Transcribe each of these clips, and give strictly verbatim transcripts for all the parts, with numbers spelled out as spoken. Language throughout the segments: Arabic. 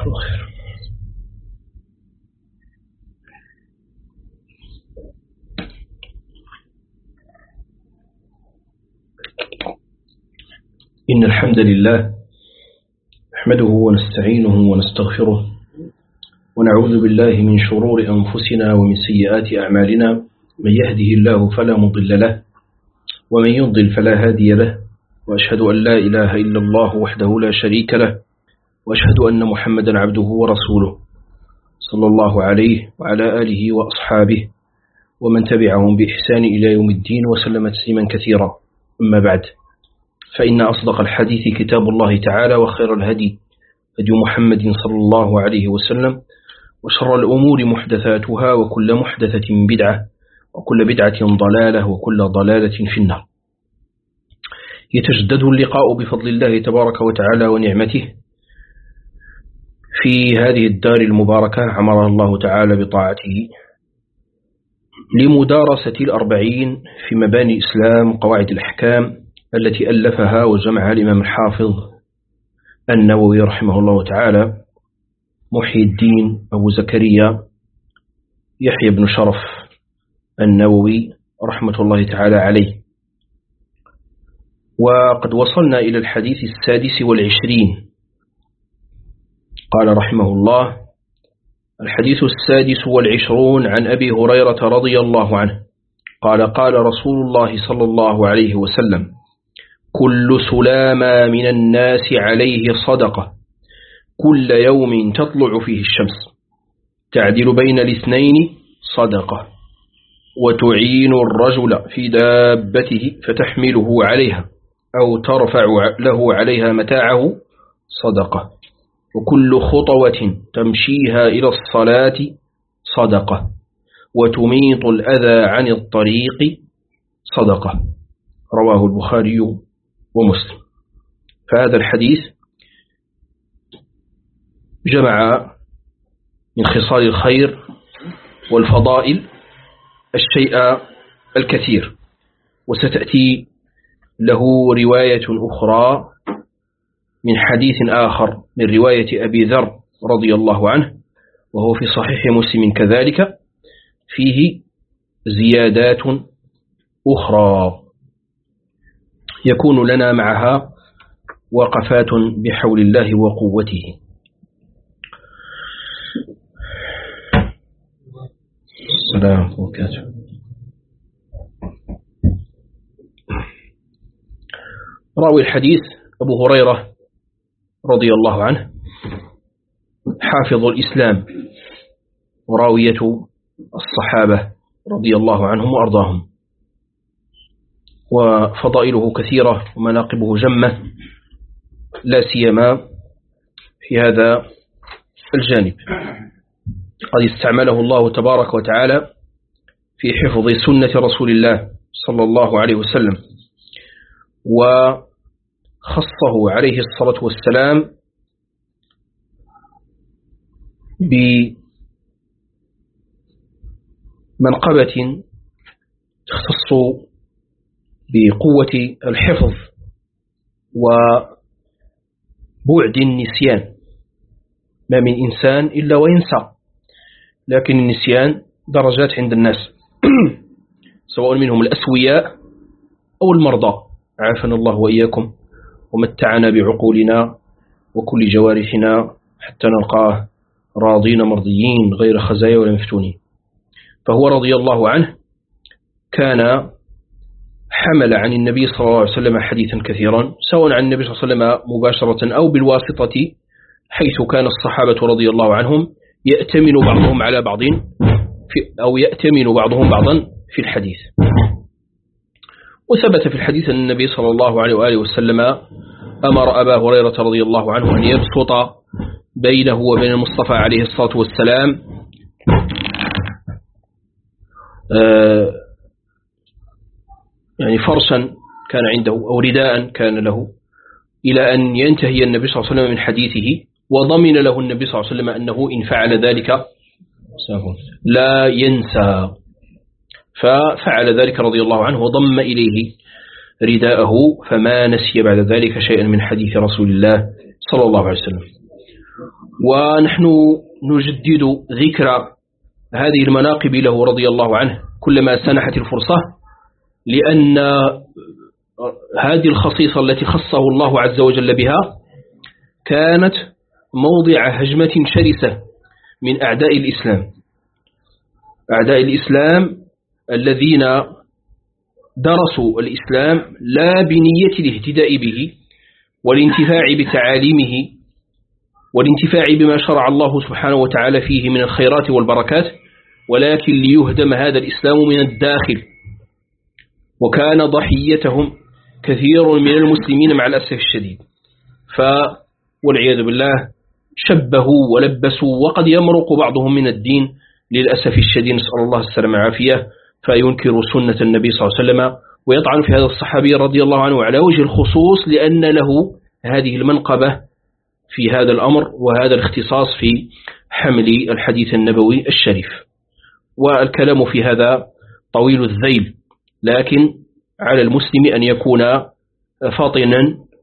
الله خير. إن الحمد لله نحمده ونستعينه ونستغفره ونعوذ بالله من شرور أنفسنا ومن سيئات أعمالنا. من يهده الله فلا مضل له ومن يضلل فلا هادي له، وأشهد أن لا إله إلا الله وحده لا شريك له، وأشهد أن محمدا عبده ورسوله صلى الله عليه وعلى آله وأصحابه ومن تبعهم بإحسان إلى يوم الدين وسلم تسليما كثيرا. أما بعد، فإن أصدق الحديث كتاب الله تعالى، وخير الهدي هدي محمد صلى الله عليه وسلم، وشر الأمور محدثاتها، وكل محدثة بدعة، وكل بدعة ضلالة، وكل ضلالة في النار. يتجدد اللقاء بفضل الله تبارك وتعالى ونعمته في هذه الدار المباركة عمرها الله تعالى بطاعته، لمدارسة الأربعين في مباني الإسلام قواعد الأحكام التي ألفها وجمعها الإمام الحافظ النووي رحمه الله تعالى، محي الدين أبو زكريا يحيى بن شرف النووي رحمة الله تعالى عليه. وقد وصلنا إلى الحديث السادس والعشرين. قال رحمه الله: الحديث السادس والعشرون عن أبي هريرة رضي الله عنه قال: قال رسول الله صلى الله عليه وسلم: كل سلامة من الناس عليه صدقة كل يوم تطلع فيه الشمس، تعدل بين الاثنين صدقة، وتعين الرجل في دابته فتحمله عليها أو ترفع له عليها متاعه صدقة، وكل خطوة تمشيها إلى الصلاة صدقة، وتميط الأذى عن الطريق صدقة. رواه البخاري ومسلم. فهذا الحديث جمع من خصال الخير والفضائل الشيء الكثير، وستأتي له رواية أخرى من حديث آخر من رواية أبي ذر رضي الله عنه، وهو في صحيح مسلم كذلك، فيه زيادات أخرى يكون لنا معها وقفات بحول الله وقوته. السلام عليكم. راوي الحديث أبو هريرة رضي الله عنه، حافظ الإسلام وراوية الصحابة رضي الله عنهم وأرضاهم، وفضائله كثيرة ومناقبه جمة، لا سيما في هذا الجانب. قد استعمله الله تبارك وتعالى في حفظ سنة رسول الله صلى الله عليه وسلم، وخصه عليه الصلاة والسلام بمنقبة تختص بقوة الحفظ وبعد النسيان. ما من إنسان إلا وينسى، لكن النسيان درجات عند الناس سواء منهم الأسوياء أو المرضى، عافنا الله وإياكم ومتعنا بعقولنا وكل جوارحنا حتى نلقاه راضين مرضيين غير خزايا ولا مفتونين. فهو رضي الله عنه كان حمل عن النبي صلى الله عليه وسلم حديثا كثيرا، سواء عن النبي صلى الله عليه وسلم مباشرة أو بالواسطة، حيث كان الصحابة رضي الله عنهم يأتمن بعضهم على بعض في أو يأتمن بعضهم بعضا في الحديث. وثبت في الحديث أن النبي صلى الله عليه وآله وسلم أمر أبا هريرة رضي الله عنه أن يبسط بينه وبين المصطفى عليه الصلاة والسلام آه يعني فرشا كان عنده أو رداء كان له، إلى أن ينتهي النبي صلى الله عليه وسلم من حديثه، وضمن له النبي صلى الله عليه وسلم أنه إن فعل ذلك لا ينسى. ففعل ذلك رضي الله عنه وضم إليه رداءه، فما نسي بعد ذلك شيئا من حديث رسول الله صلى الله عليه وسلم. ونحن نجدد ذكر هذه المناقب له رضي الله عنه كلما سنحت الفرصة، لأن هذه الخصيصة التي خصه الله عز وجل بها كانت موضع هجمة شرسة من أعداء الإسلام، أعداء الإسلام الذين درسوا الإسلام لا بنية الاهتداء به والانتفاع بتعاليمه والانتفاع بما شرع الله سبحانه وتعالى فيه من الخيرات والبركات، ولكن ليهدم هذا الإسلام من الداخل. وكان ضحيتهم كثير من المسلمين مع الأسف الشديد، ف والعياذ بالله شبهوا ولبسوا، وقد يمرق بعضهم من الدين للأسف الشديد، نسأل الله السلامة والعافية، فينكر سنة النبي صلى الله عليه وسلم ويطعن في هذا الصحابي رضي الله عنه على وجه الخصوص، لأن له هذه المنقبة في هذا الأمر وهذا الاختصاص في حمل الحديث النبوي الشريف. والكلام في هذا طويل الذيل، لكن على المسلم أن يكون فاطنا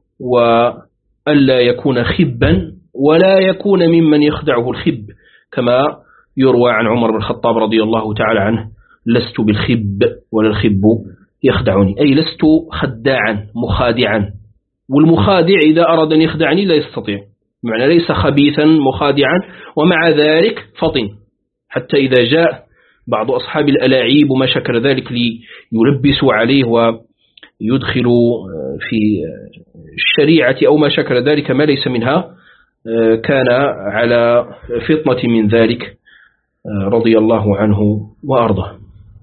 وألا يكون خبا ولا يكون ممن يخدعه الخب، كما يروى عن عمر بن الخطاب رضي الله تعالى عنه: لست بالخب ولا الخب يخدعني، أي لست خداعا مخادعا، والمخادع إذا أراد أن يخدعني لا يستطيع، معنى ليس خبيثا مخادعا ومع ذلك فطن، حتى إذا جاء بعض أصحاب الألاعيب وما شكل ذلك ليلبسوا عليه ويدخلوا في الشريعة أو ما شكل ذلك ما ليس منها، كان على فطنة من ذلك رضي الله عنه وأرضاه.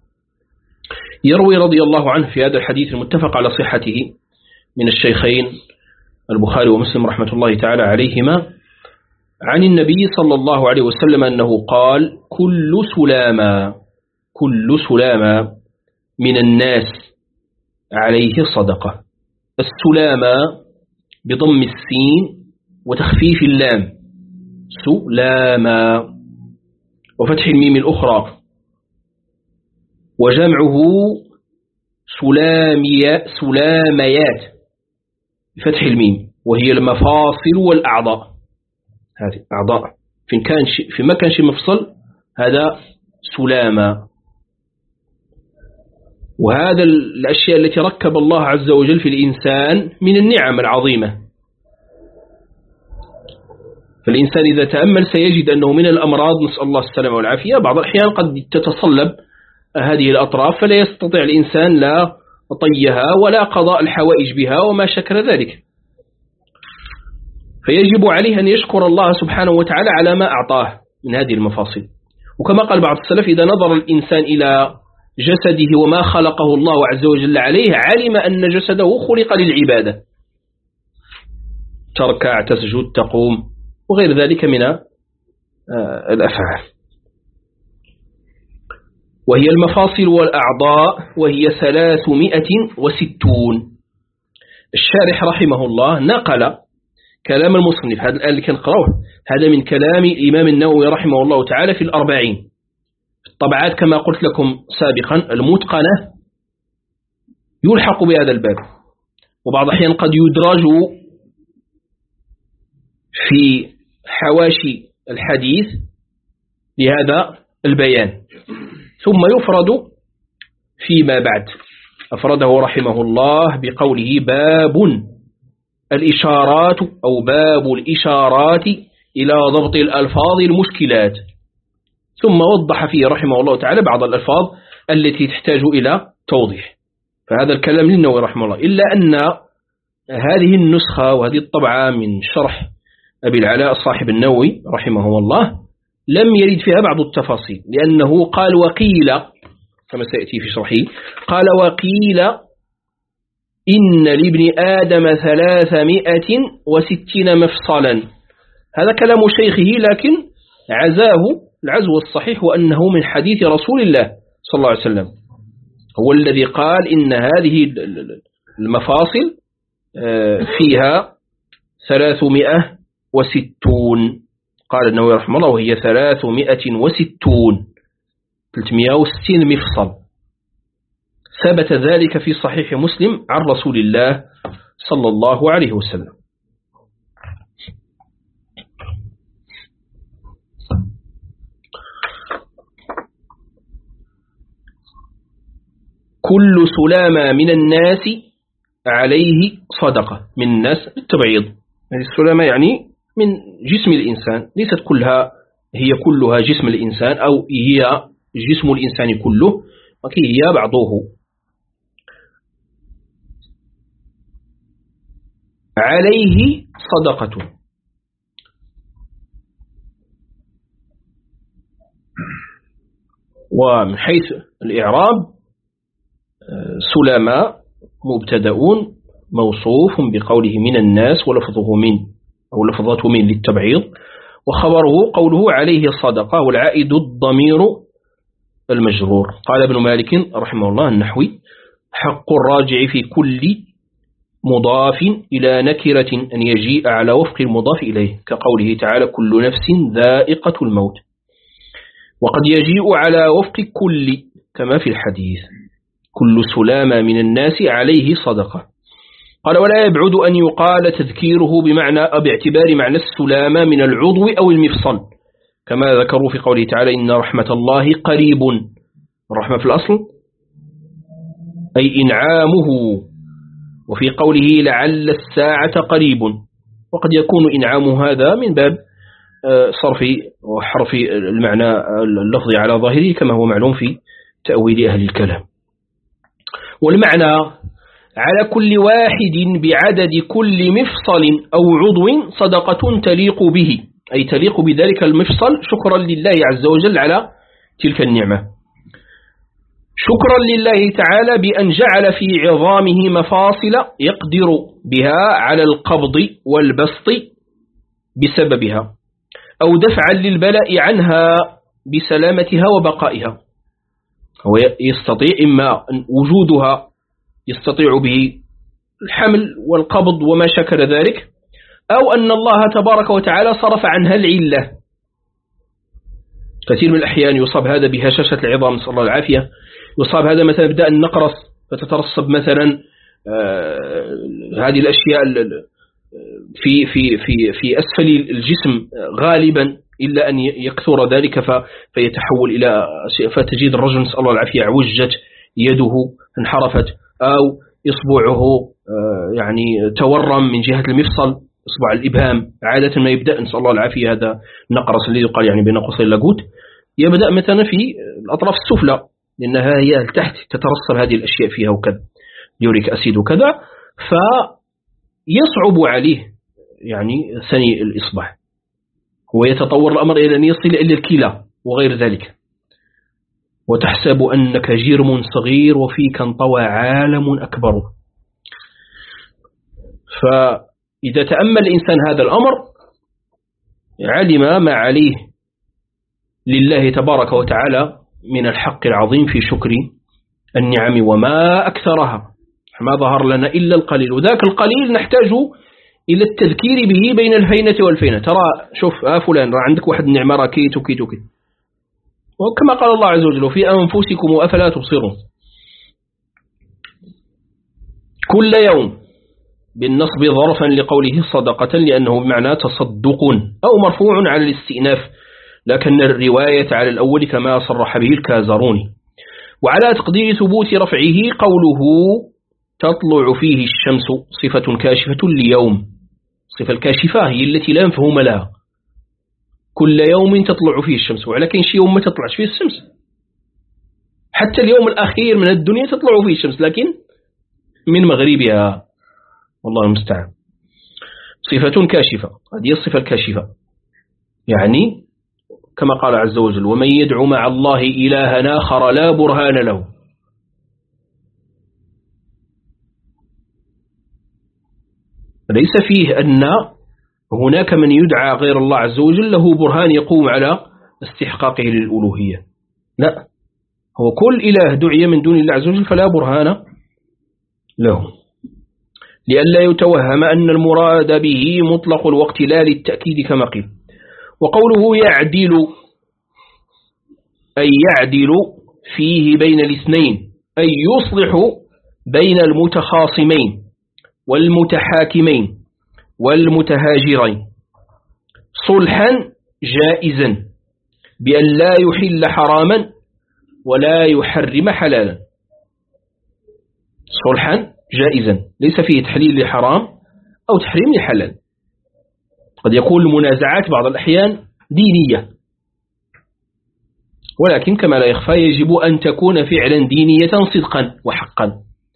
يروي رضي الله عنه في هذا الحديث المتفق على صحته من الشيخين البخاري ومسلم رحمة الله تعالى عليهما عن النبي صلى الله عليه وسلم أنه قال: كل سلامة كل سلامة من الناس عليه صدقة. السلامة بضم السين وتخفيف اللام، سلامة، وفتح الميم الأخرى، وجمعه سلامية سلاميات بفتح الميم، وهي المفاصل والأعضاء. هذه أعضاء في كان شيء في ما كان شيء مفصل هذا سلامة. وهذا الأشياء التي ركب الله عز وجل في الإنسان من النعم العظيمة، فالإنسان إذا تأمل سيجد أنه من الأمراض، نسأل الله السلامة والعافية، بعض الأحيان قد تتصلب هذه الأطراف فلا يستطيع الإنسان لا طيها ولا قضاء الحوائج بها وما شكل ذلك، فيجب عليه أن يشكر الله سبحانه وتعالى على ما أعطاه من هذه المفاصل. وكما قال بعض السلف: إذا نظر الإنسان إلى جسده وما خلقه الله عز وجل عليه علم أن جسده خلق للعبادة، تركع، تسجد، تقوم، وغير ذلك من الأفعال. وهي المفاصل والأعضاء، وهي ثلاثمائة وستون. الشارح رحمه الله نقل كلام المصنف، هذا الآن اللي كان قرأه هذا من كلام الإمام النووي رحمه الله تعالى في الأربعين. الطبعات كما قلت لكم سابقا المتقنة يلحق بهذا الباب، وبعض الأحيان قد يدرج في حواشي الحديث لهذا البيان، ثم يفرد فيما بعد. أفرده رحمه الله بقوله: باب الإشارات أو باب الإشارات إلى ضبط الألفاظ المشكلات، ثم وضح فيه رحمه الله تعالى بعض الألفاظ التي تحتاج إلى توضيح. فهذا الكلام للنووي رحمه الله، إلا أن هذه النسخة وهذه الطبعة من شرح أبي العلاء صاحب النووي رحمه الله لم يرد فيها بعض التفاصيل، لأنه قال وقيل كما سيأتي في شرحه، قال وقيل إن لابن آدم ثلاثمائة وستين مفصلا. هذا كلام شيخه، لكن عزاه العزو الصحيح وأنه من حديث رسول الله صلى الله عليه وسلم، هو الذي قال إن هذه المفاصل فيها ثلاثمائة وستون. قال النووي رحمه الله وهي ثلاثمائة وستون، ثلاثمائة وستين مفصل. ثبت ذلك في صحيح مسلم عن رسول الله صلى الله عليه وسلم. كل سلامة من الناس عليه صدقة. من الناس التبعيض، يعني السلامة يعني من جسم الإنسان، ليست كلها هي كلها جسم الإنسان أو هي جسم الإنسان كله، ولكن هي بعضه. عليه صدقة. ومن حيث الإعراب سلامة مبتدأ موصوف بقوله من الناس ولفظه من أو لفظته من للتبعيض، وخبره قوله عليه الصدقة والعائد الضمير المجرور. قال ابن مالك رحمه الله النحوي: حق الراجع في كل مضاف إلى نكرة أن يجيء على وفق المضاف إليه، كقوله تعالى: كل نفس ذائقة الموت. وقد يجيء على وفق كل كما في الحديث: كل سلامة من الناس عليه صدقة. قال: ولا يبعد أن يقال تذكيره بمعنى باعتبار معنى السلامة من العضو أو المفصل، كما ذكروا في قوله تعالى: إن رحمة الله قريب. الرحمة في الأصل أي إنعامه، وفي قوله لعل الساعة قريب، وقد يكون إنعام هذا من باب صرف وحرف المعنى اللفظي على ظاهره كما هو معلوم في تأويل أهل الكلام. والمعنى على كل واحد بعدد كل مفصل أو عضو صدقة تليق به، أي تليق بذلك المفصل شكرا لله عز وجل على تلك النعمة، شكرا لله تعالى بأن جعل في عظامه مفاصل يقدر بها على القبض والبسط بسببها، أو دفعا للبلاء عنها بسلامتها وبقائها. هو يستطيع إما وجودها يستطيع به الحمل والقبض وما شكل ذلك، أو أن الله تبارك وتعالى صرف عنها العلة. كثير من الأحيان يصاب هذا بهشاشة العظام، نسأل الله العافية. يصاب هذا مثلا بدأ النقرس فتترسب مثلا آه هذه الأشياء في في في في أسفل الجسم غالبا، إلا أن يكثر ذلك فيتحول إلى فتجد الرجل نسأل الله العافية عوجت يده انحرفت، أو إصبعه يعني تورم من جهة المفصل، إصبع الإبهام عادة ما يبدأ نسأل الله العافية هذا النقرس الذي يقال يعني بين قوسين لاجوت، يبدأ مثلا في الأطراف السفلى لأنها هي تحت تترسب هذه الأشياء فيها وكذا، يوريك أسيد وكذا، فيصعب عليه يعني ثني الإصبع، ويتطور الأمر إلى أن يصل إلى الكلى وغير ذلك، وتحسب أنك جرم صغير وفيك انطوى عالم أكبر. فإذا تأمل الإنسان هذا الأمر علم ما عليه لله تبارك وتعالى من الحق العظيم في شكر النعم وما أكثرها، ما ظهر لنا إلا القليل، وذاك القليل نحتاج إلى التذكير به بين الفينة والفينة. ترى شوف آه فلان رأى عندك واحد النعمة راه كيت وكيت وكيت، وكما قال الله عز وجل في أنفسكم أفلا تبصرون. كل يوم بالنصب ظرفا لقوله صدقة لأنه بمعنى تصدق، أو مرفوع على الاستئناف، لكن الرواية على الأول كما صرح به الكازروني. وعلى تقدير ثبوت رفعه قوله تطلع فيه الشمس صفة كاشفة ليوم، صفة الكاشفة هي التي لا مفهوم لها، كل يوم تطلع فيه الشمس، ولكن شيء يوم ما تطلعش فيه الشمس، حتى اليوم الأخير من الدنيا تطلع فيه الشمس لكن من مغربها، والله المستعان. صفة كاشفة، هذه الصفة الكاشفة، يعني كما قال عز وجل ومن يدعو مع الله إلها آخر لا برهان له. ليس فيه أن هناك من يدعى غير الله عز وجل له برهان يقوم على استحقاقه للألوهية، لا، هو كل إله دعي من دون الله عز وجل فلا برهان له، لئلا يتوهم أن المراد به مطلق الوقت لا للتأكيد كما قيل. وقوله يعدل أي يعدل فيه بين الاثنين، أي يصلح بين المتخاصمين والمتحاكمين والمتهاجرين صلحا جائزا بأن لا يحل حراما ولا يحرم حلالا. صلحا جائزا ليس فيه تحليل لحرام أو تحريم لحلال. قد يكون المنازعات بعض الأحيان دينية، ولكن كما لا يخفى يجب أن تكون فعلا دينية صدقا وحقا،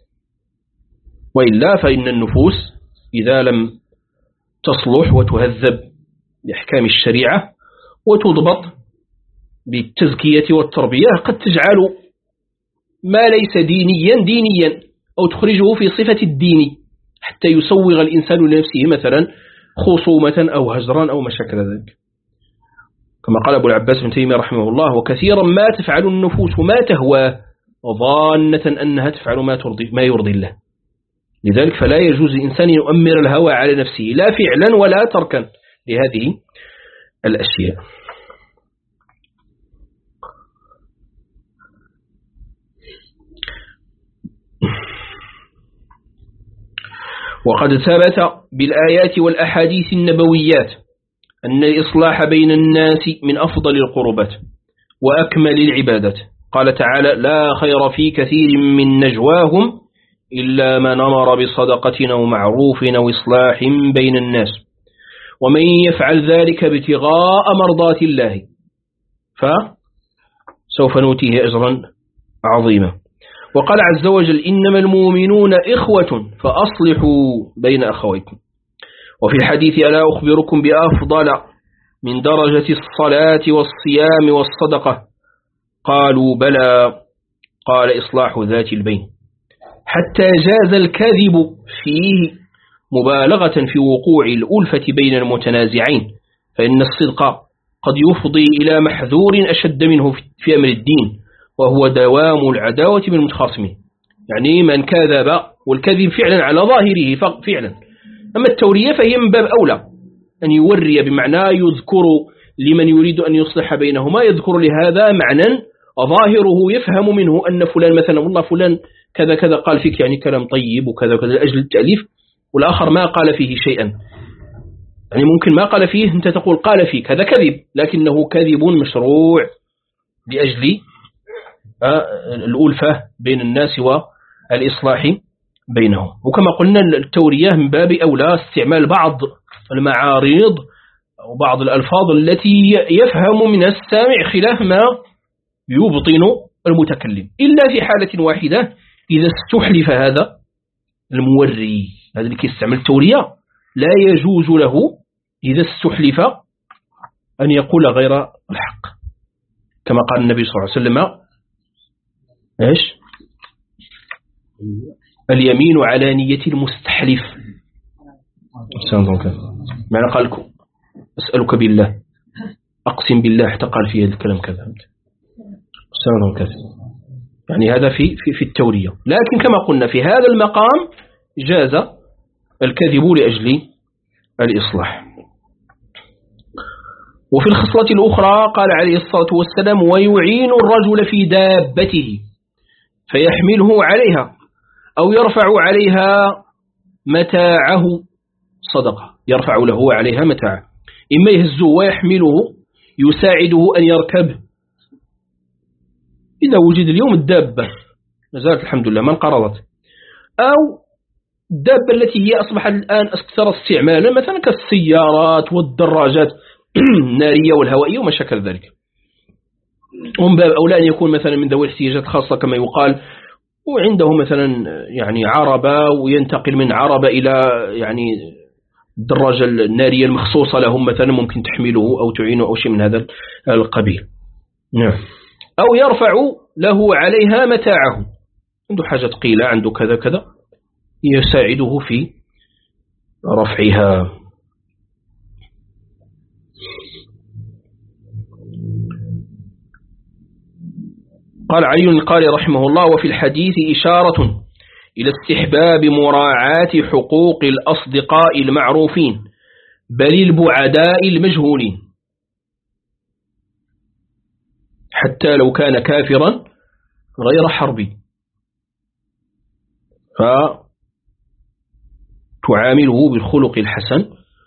وإلا فإن النفوس إذا لم تصلح وتهذب بأحكام الشريعة وتضبط بالتزكية والتربية قد تجعل ما ليس دينيا دينيا أو تخرجه في صفة الدين حتى يسوغ الإنسان لنفسه مثلا خصومة أو هجرا أو ما شكل ذلك، كما قال أبو العباس بن تيمية رحمه الله: وكثيرا ما تفعل النفوس ما تهوى ظانة أنها تفعل ما ترضي ما يرضي الله. لذلك فلا يجوز الإنسان أن يؤمر الهوى على نفسه لا فعلا ولا تركا لهذه الأشياء. وقد ثبت بالآيات والأحاديث النبويات أن الإصلاح بين الناس من أفضل القربات وأكمل العبادات. قال تعالى: لا خير في كثير من نجواهم إلا من أمر بصدقة أو معروف أو إصلاح بين الناس ومن يفعل ذلك ابتغاء مرضات الله فسوف نؤتيه أجرا عظيما. وقال عز وجل: إنما المؤمنون إخوة فأصلحوا بين أخويكم. وفي الحديث: ألا أخبركم بأفضل من درجة الصلاة والصيام والصدقة؟ قالوا: بلى. قال: إصلاح ذات البين. حتى جاز الكذب فيه مبالغة في وقوع الألفة بين المتنازعين، فإن الصدق قد يفضي إلى محذور أشد منه في أمر الدين، وهو دوام العداوة بالمتخاصمين. يعني من كذب، والكذب فعلا على ظاهره فعلا، أما التورية فهي من باب أولى أن يوري بمعنى يذكر لمن يريد أن يصلح بينهما، يذكر لهذا معنى ظاهره يفهم منه أن فلان مثلا والله فلان كذا كذا قال فيك يعني كلام طيب وكذا وكذا لأجل التأليف، والآخر ما قال فيه شيئا. يعني ممكن ما قال فيه أنت تقول قال فيك، هذا كذب، لكنه كذب مشروع لأجل الألفة بين الناس والإصلاح بينهم. وكما قلنا التورية من باب أولى استعمال بعض المعارض أو بعض الألفاظ التي يفهم من السامع خلاف ما يبطن المتكلم، إلا في حالة واحدة إذا استحلف هذا الموري، هذا اللي يستعمل التورية لا يجوز له إذا استحلف أن يقول غير الحق، كما قال النبي صلى الله عليه وسلم: إيش؟ اليمين على نية المستحلف. معنى قال لكم أسألك بالله، أقسم بالله حتى قال فيه هذا الكلام كذا، يعني هذا في في في التورية. لكن كما قلنا في هذا المقام جاز الكذب لأجل الإصلاح. وفي الخصلة الأخرى قال عليه الصلاة والسلام: ويعين الرجل في دابته فيحمله عليها أو يرفع عليها متاعه صدقة، يرفع له عليها متاعه، إما يهزه ويحمله يساعده أن يركب إذا وجد اليوم الدابة نزالت الحمد لله ما انقرضت، أو الدابة التي هي أصبحت الآن أكثر استعمالا مثلا كالسيارات والدراجات النارية والهوائية وما شكل ذلك. ومن باب أولى أن يكون مثلا من ذوي الاحتياجات خاصة كما يقال، وعنده مثلا يعني عربة وينتقل من عربة إلى يعني الدراجة النارية المخصوصة لهم مثلا ممكن تحمله أو تعينه أو شيء من هذا القبيل. نعم. أو يرفع له عليها متاعه، عنده حاجة ثقيلة عنده كذا كذا يساعده في رفعها. قال علي القاري رحمه الله: وفي الحديث إشارة إلى استحباب مراعاة حقوق الأصدقاء المعروفين بل البعداء المجهولين حتى لو كان كافرا غير حربي، فتعامله بالخلق الحسن.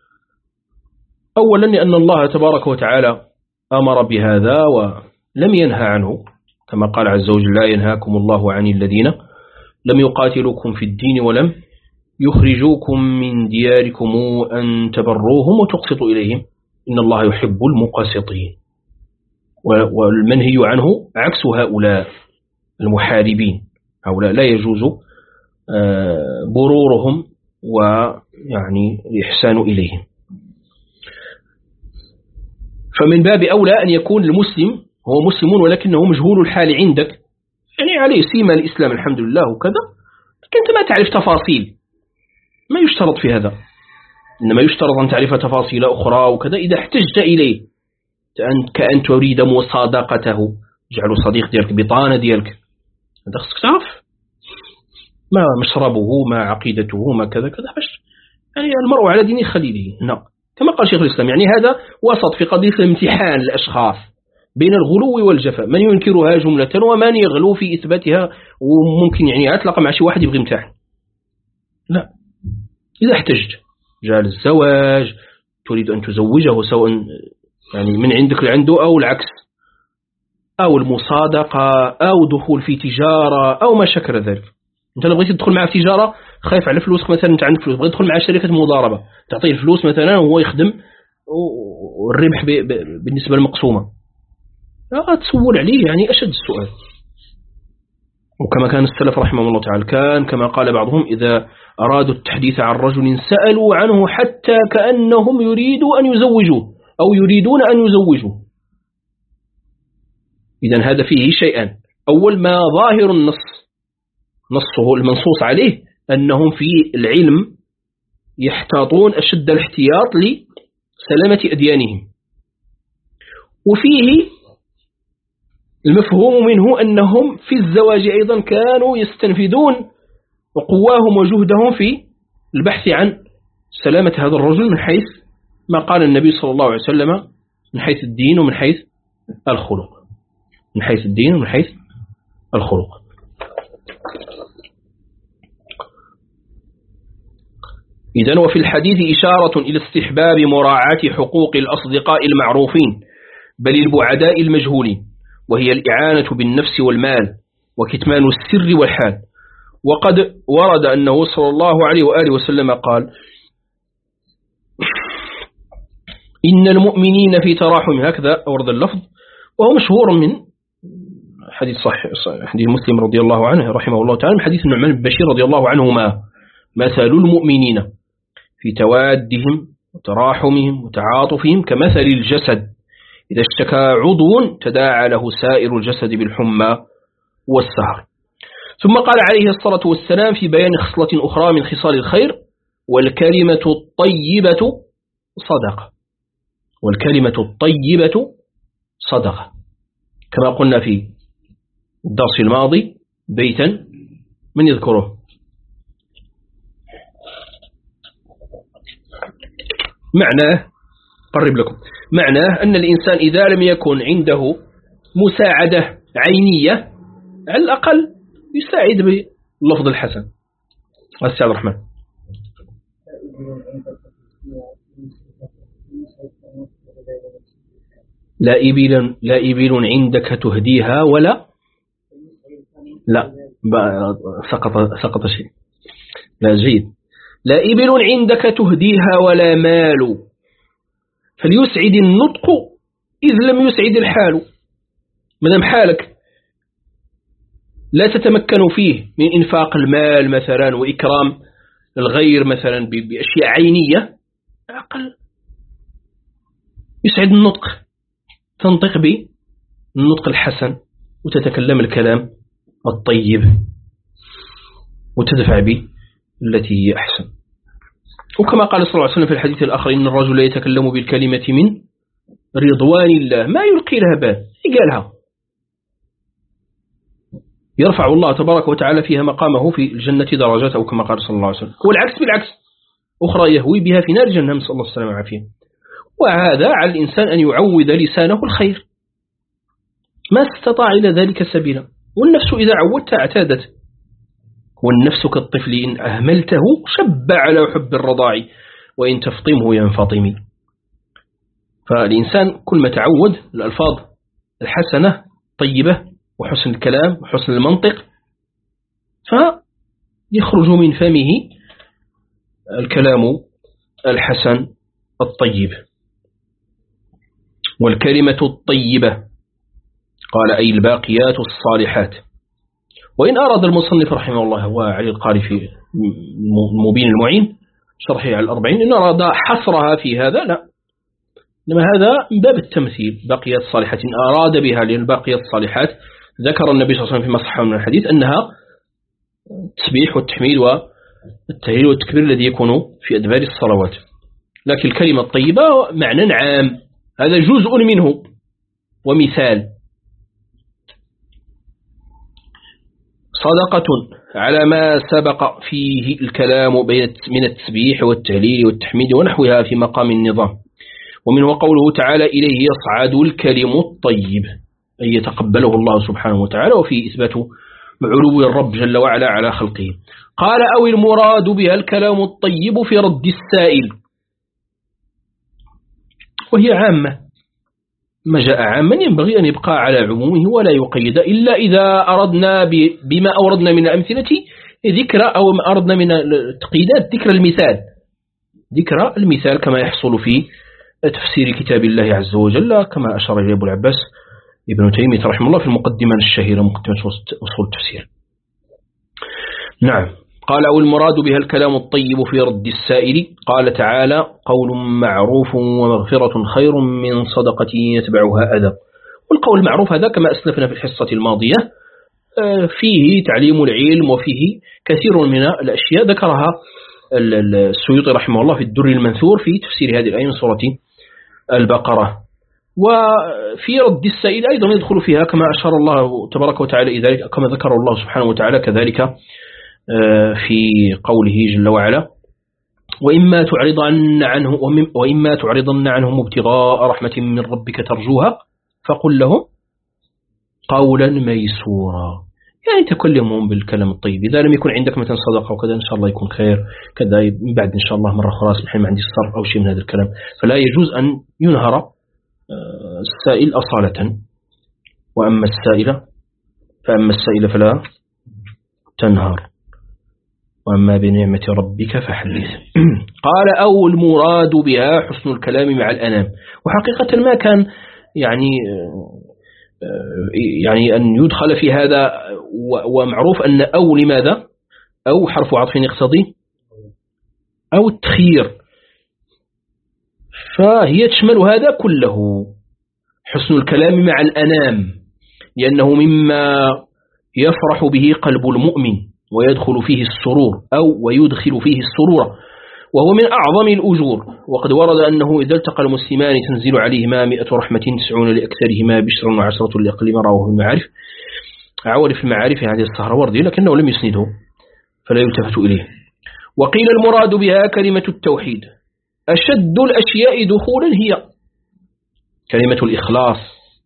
أولا لأن الله تبارك وتعالى أمر بهذا ولم ينهى عنه، كما قال عز وجل: لا ينهاكم الله عن الذين لم يقاتلوكم في الدين ولم يخرجوكم من دياركم أن تبروهم وتقسطوا إليهم إن الله يحب المقسطين. والمنهي عنه عكس هؤلاء المحاربين، هؤلاء لا يجوز برورهم ويعني الإحسان إليهم. فمن باب أولى أن يكون المسلم هو مسلم ولكنه مجهول الحال عندك، يعني عليه سيما الإسلام الحمد لله وكذا، لكن أنت ما تعرف تفاصيل، ما يشترط في هذا، إنما يشترط أن تعرف تفاصيل أخرى وكذا إذا احتجت إليه، كأن تريد مصادقته، جعله صديق ديالك، بطانة ديالك، هذا خصك تعرف ما مشربه ما عقيدته ما كذا كذا، باش يعني المرء على دين خليله. نعم كما قال شيخ الإسلام، يعني هذا وسط في قضية الامتحان الأشخاص بين الغلو والجفاء، من ينكرها جملة ومن يغلو في إثباتها، وممكن يعني أتلقى مع شي واحد يبغي يمتحن. لا، إذا احتجت جاء الزواج تريد أن تزوجه سواء يعني من عندك لعنده أو العكس، أو المصادقة أو دخول في تجارة أو ما شكل ذلك. أنت لو بغيت تدخل معه في تجارة خايف على فلوسك مثلا، أنت عندك فلوس بغيت تدخل مع شركة مضاربة تعطيه الفلوس مثلا وهو يخدم والربح بالنسبة المقسومة، لا تسول عليه يعني أشد السؤال. وكما كان السلف رحمه الله تعالى كان كما قال بعضهم إذا أرادوا التحديث عن رجل سألوا عنه حتى كأنهم يريدوا أن يزوجوه أو يريدون أن يزوجوه. إذن هذا فيه شيئان، أول ما ظاهر النص نصه المنصوص عليه أنهم في العلم يحتاطون أشد الاحتياط لسلامة أديانهم، وفيه المفهوم منه أنهم في الزواج أيضا كانوا يستنفذون وقواهم وجهدهم في البحث عن سلامة هذا الرجل من حيث ما قال النبي صلى الله عليه وسلم، من حيث الدين ومن حيث الخلق، من حيث الدين ومن حيث الخلق. إذن وفي الحديث إشارة إلى استحباب مراعاة حقوق الأصدقاء المعروفين بل البعداء المجهولين، وهي الإعانة بالنفس والمال وكتمان السر والحال. وقد ورد أنه صلى الله عليه وآله وسلم قال إن المؤمنين في تراحم، هكذا ورد اللفظ، وهو مشهور من حديث صحيح حديث مسلم رضي الله عنه رحمه الله تعالى، من حديث النعمان بن بشير رضي الله عنهما مثل المؤمنين في توادهم وتراحمهم وتعاطفهم كمثل الجسد إذا اشتكى عضو تداعى له سائر الجسد بالحمى والسهر. ثم قال عليه الصلاة والسلام في بيان خصلة أخرى من خصال الخير والكلمة الطيبة صدقة، والكلمة الطيبة صدقة، كما قلنا في الدرس الماضي بيتا من يذكره. معناه قرب لكم، معناه أن الإنسان إذا لم يكن عنده مساعدة عينية على الأقل يساعد باللفظ الحسن. أستاذ الرحمن، لا إبل لا إبل عندك تهديها ولا لا سقط سقط شيء لا جيد، لا إبل عندك تهديها ولا مال فليسعد النطق إذ لم يسعد الحال. مدام حالك لا تتمكن فيه من إنفاق المال مثلا وإكرام الغير مثلا بأشياء عينية، أقل يسعد النطق، تنطق بالنطق الحسن وتتكلم الكلام الطيب وتدفع به التي هي أحسن. وكما قال صلى الله عليه وسلم في الحديث الآخر إن الرجل يتكلم بالكلمة من رضوان الله ما يلقي لها بال، قالها يرفع الله تبارك وتعالى فيها مقامه في الجنة درجات، أو كما قال صلى الله عليه وسلم. والعكس بالعكس، أخرى يهوي بها في نار جهنم، صلى الله عليه وسلم والعافية. وهذا على الإنسان أن يعود لسانه الخير ما استطاع إلى ذلك سبيلا. والنفس إذا عودت اعتادت، والنفس كالطفل إن أهملته شب على حب الرضاع وإن تفطمه ينفطم. فالإنسان كل ما تعود الألفاظ الحسنة طيبة وحسن الكلام وحسن المنطق يخرج من فمه الكلام الحسن الطيب. والكلمة الطيبة قال أي الباقيات الصالحات. وإن أراد المصنف رحمه الله وعلي القاري في المبين المعين شرحه على الأربعين إن أراد حصرها في هذا لا، إنما هذا من باب التمثيل. باقيات الصالحات إن أراد بها لأن الباقيات الصالحات ذكر النبي صلى الله عليه وسلم فيما صح من الحديث أنها التسبيح والتحميد والتهليل والتكبير الذي يكون في أدبار الصلوات. لكن الكلمة الطيبة معنى عام، هذا جزء منه ومثال. صدقة على ما سبق فيه الكلام بين من التسبيح والتهليل والتحميد ونحوها في مقام النظام. ومنه قوله تعالى إليه يصعد الكلم الطيب أي يتقبله الله سبحانه وتعالى، وفي إثبات علو الرب جل وعلا على خلقه. قال أو المراد بها الكلام الطيب في رد السائل، وهي عامة، ما جاء عاما ينبغي أن يبقى على عمومه ولا يقيد إلا إذا أردنا بما أوردنا من الأمثلة ذكر أو ما أردنا من التقييدات ذكر المثال ذكر المثال كما يحصل في تفسير كتاب الله عز وجل كما أشار إليه أبو العباس ابن تيمية رحمه الله في المقدمة الشهيرة مقدمة أصول التفسير. نعم. قال أو المراد بها الكلام الطيب في رد السائل. قال تعالى قول معروف ومغفرة خير من صدقة يتبعها أذى. والقول المعروف هذا كما أسلفنا في الحصة الماضية فيه تعليم العلم وفيه كثير من الأشياء ذكرها السيوطي رحمه الله في الدر المنثور في تفسير هذه الآية من سورة البقرة. وفي رد السائل أيضا يدخل فيها كما أشار الله تبارك وتعالى إذا كما ذكر الله سبحانه وتعالى كذلك في قوله جل وعلا وإما تعرضن عنه وإما تعرضن عنهم ابتغاء رحمة من ربك ترجوها فقل لهم قولا ميسورا، يعني تكلمهم بالكلام الطيب. إذا لم يكن عندك مثلا صدقة وكذا إن شاء الله يكون خير كذا من بعد إن شاء الله مرة خلاص الحين ما عندي الصرف أو شيء من هذا الكلام، فلا يجوز أن ينهر السائل أصالة. وأما السائل فأما السائل فلا تنهر وأما بنعمة ربك فحدث. قال أو المراد بها حسن الكلام مع الأنام. وحقيقة ما كان يعني يعني أن يدخل في هذا، ومعروف أن أو لماذا أو حرف عطف يقتضي أو التخيير، فهي تشمل هذا كله حسن الكلام مع الأنام، لأنه مما يفرح به قلب المؤمن ويدخل فيه السرور أو ويدخل فيه السرور، وهو من أعظم الأجور. وقد ورد أنه إذا التقى المسلمان تنزل عليهما مئة رحمة تسعون لأكثرهما بشر وعشرة لأقل رواه المعارف. عورف المعارف هذه السهروردي لكنه لم يسنده فلا يلتفت إليه. وقيل المراد بها كلمة التوحيد. أشد الأشياء دخولا هي كلمة الإخلاص،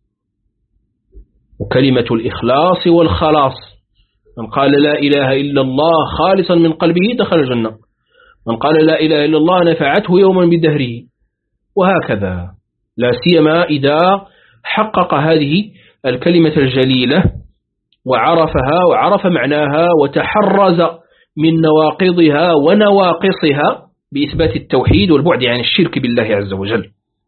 وكلمة الإخلاص والخلاص. من قال لا إله إلا الله خالصا من قلبه دخل الجنة، من قال لا إله إلا الله نفعته يوما بدهره، وهكذا. لا سيما إذا حقق هذه الكلمة الجليلة وعرفها وعرف معناها وتحرز من نواقضها ونواقصها بإثبات التوحيد والبعد عن الشرك بالله عز وجل،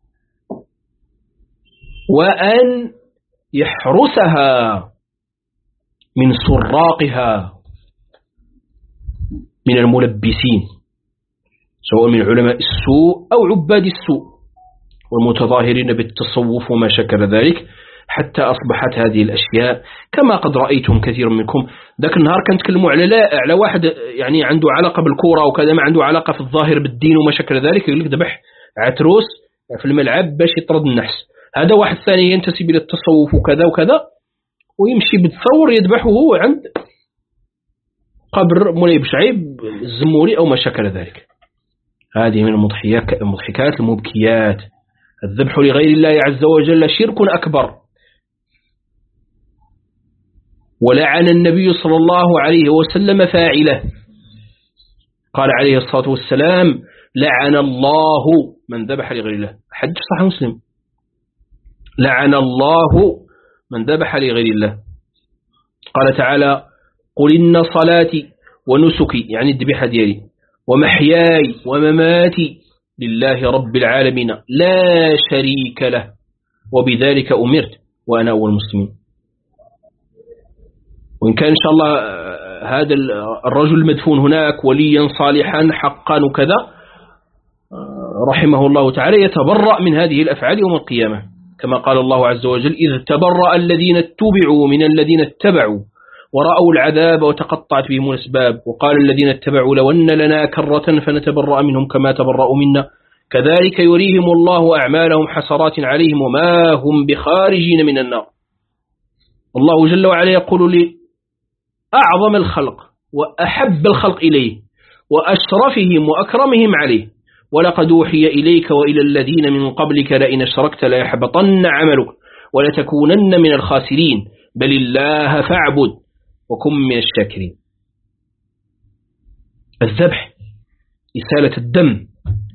وأن يحرسها من سراقها من الملبسين سواء من علماء السوء أو عباد السوء والمتظاهرين بالتصوف وما شكل ذلك، حتى أصبحت هذه الأشياء كما قد رأيتم كثير منكم. ذاك النهار كان تكلموا على لا على واحد يعني عنده علاقة بالكورة وكذا، ما عنده علاقة في الظاهر بالدين وما شكل ذلك، يقول لك ذبح عتروس في الملعب باش يطرد النحس. هذا واحد ثاني ينتسب إلى التصوف وكذا وكذا ويمشي بالتصور يذبحه عند قبر مولاي بشعيب الزموري أو ما شكل ذلك. هذه من المضحكات المبكيات. الذبح لغير الله عز وجل شرك أكبر، ولعن النبي صلى الله عليه وسلم فاعله. قال عليه الصلاة والسلام لعن الله من ذبح لغير الله، حديث صحيح مسلم، لعن الله من ذبح لغير الله. قال تعالى قل إن صلاتي ونسكي يعني الذبيحة ديالي ومحياي ومماتي لله رب العالمين لا شريك له وبذلك أمرت وأنا أول المسلمين. وإن كان إن شاء الله هذا الرجل المدفون هناك وليا صالحا حقا وكذا رحمه الله تعالى يتبرأ من هذه الأفعال يوم القيامة، كما قال الله عز وجل إذ تبرأ الذين اتبعوا من الذين اتبعوا ورأوا العذاب وتقطعت بهم الأسباب وقال الذين اتبعوا لو أن لنا كرة فنتبرأ منهم كما تبرأوا منا كذلك يريهم الله أعمالهم حسرات عليهم وما هم بخارجين من النار. الله جل وعلا يقول لي أعظم الخلق وأحب الخلق إليه وأشرفهم وأكرمهم عليه ولقد أوحي إليك وإلى الذين من قبلك لئن أشركت ليحبطن عملك ولتكونن من الخاسرين بل الله فاعبد وكن من الشاكرين. الذبح إسالة الدم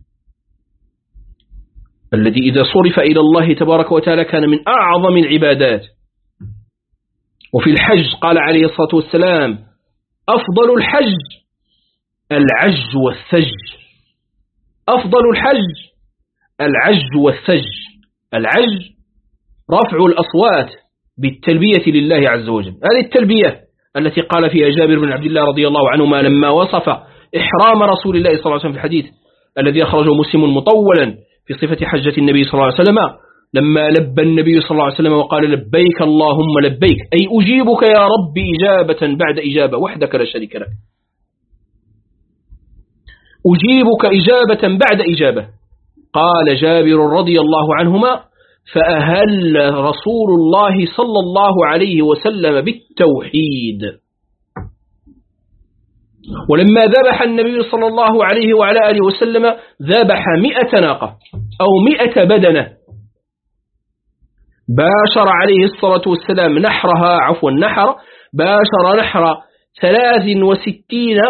الذي إذا صرف إلى الله تبارك وتعالى كان من أعظم العبادات. وفي الحج قال عليه الصلاة والسلام أفضل الحج العج والثج. أفضل الحج العج والثج. العج رفع الأصوات بالتلبية لله عز وجل. هذه التلبية التي قال فيها جابر بن عبد الله رضي الله عنهما لما وصف إحرام رسول الله صلى الله عليه وسلم في الحديث الذي أخرجه مسلم مطولا في صفة حجة النبي صلى الله عليه وسلم لما لبى النبي صلى الله عليه وسلم وقال لبيك اللهم لبيك أي أجيبك يا رب إجابة بعد إجابة وحدك لا شريك لك. أجيبك إجابة بعد إجابة. قال جابر رضي الله عنهما فأهل رسول الله صلى الله عليه وسلم بالتوحيد. ولما ذبح النبي صلى الله عليه وعلى آله وسلم ذبح مئة ناقة أو مئة بدنة باشر عليه الصلاة والسلام نحرها عفوا النحر باشر نحر ثلاث وستين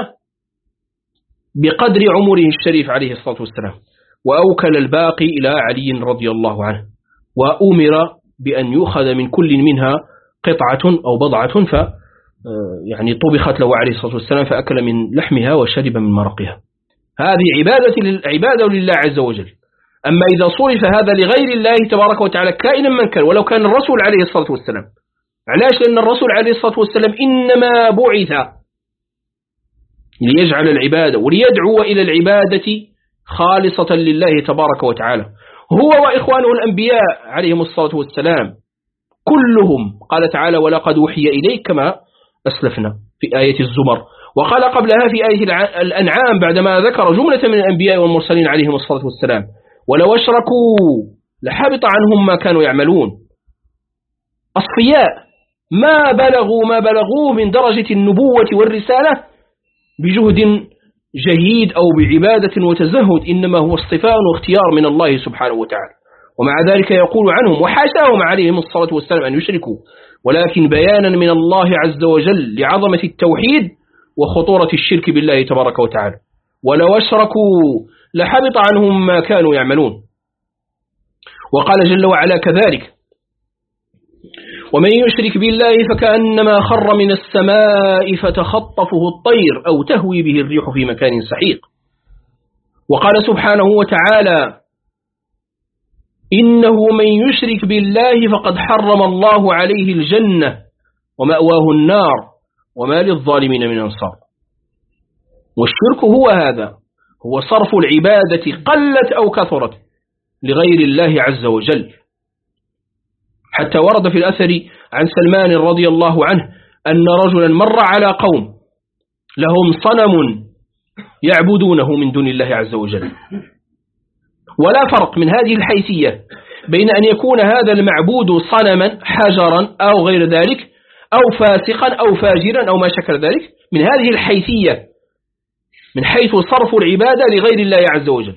بقدر عمره الشريف عليه الصلاة والسلام وأوكل الباقي إلى علي رضي الله عنه وأمر بأن يؤخذ من كل منها قطعة أو بضعة ف يعني طبخت له عليه الصلاة والسلام فأكل من لحمها وشرب من مرقها. هذه عبادة عبادة لله عز وجل. أما إذا صرف هذا لغير الله تبارك وتعالى كائنا من كان ولو كان الرسول عليه الصلاة والسلام. علاش؟ لأن الرسول عليه الصلاة والسلام إنما بعث ليجعل العبادة وليدعو إلى العبادة خالصة لله تبارك وتعالى. هو وإخوانه الأنبياء عليهم الصلاة والسلام كلهم قال تعالى ولقد أوحي إليك كما أسلفنا في آية الزمر وقال قبلها في آية الأنعام بعدما ذكر جملة من الأنبياء والمرسلين عليهم الصلاة والسلام ولو أشركوا لحبط عنهم ما كانوا يعملون. أصفياء ما بلغوا ما بلغوه من درجة النبوة والرسالة بجهد جهيد أو بعبادة وتزهد إنما هو اصطفاء واختيار من الله سبحانه وتعالى. ومع ذلك يقول عنهم وحاشاهم عليهم الصلاة والسلام أن يشركوا ولكن بيانا من الله عز وجل لعظمة التوحيد وخطورة الشرك بالله تبارك وتعالى ولو أشركوا لحبط عنهم ما كانوا يعملون. وقال جل وعلا كذلك ومن يشرك بالله فكأنما خر من السماء فتخطفه الطير أو تهوي به الريح في مكان سحيق. وقال سبحانه وتعالى إنه من يشرك بالله فقد حرم الله عليه الجنة ومأواه النار وما للظالمين من أنصار. والشرك هو هذا هو صرف العبادة قلت أو كثرت لغير الله عز وجل. حتى ورد في الأثر عن سلمان رضي الله عنه أن رجلا مر على قوم لهم صنم يعبدونه من دون الله عز وجل ولا فرق من هذه الحيثية بين أن يكون هذا المعبود صنما حجرا أو غير ذلك أو فاسقا أو فاجرا أو ما شكل ذلك من هذه الحيثية من حيث صرف العبادة لغير الله عز وجل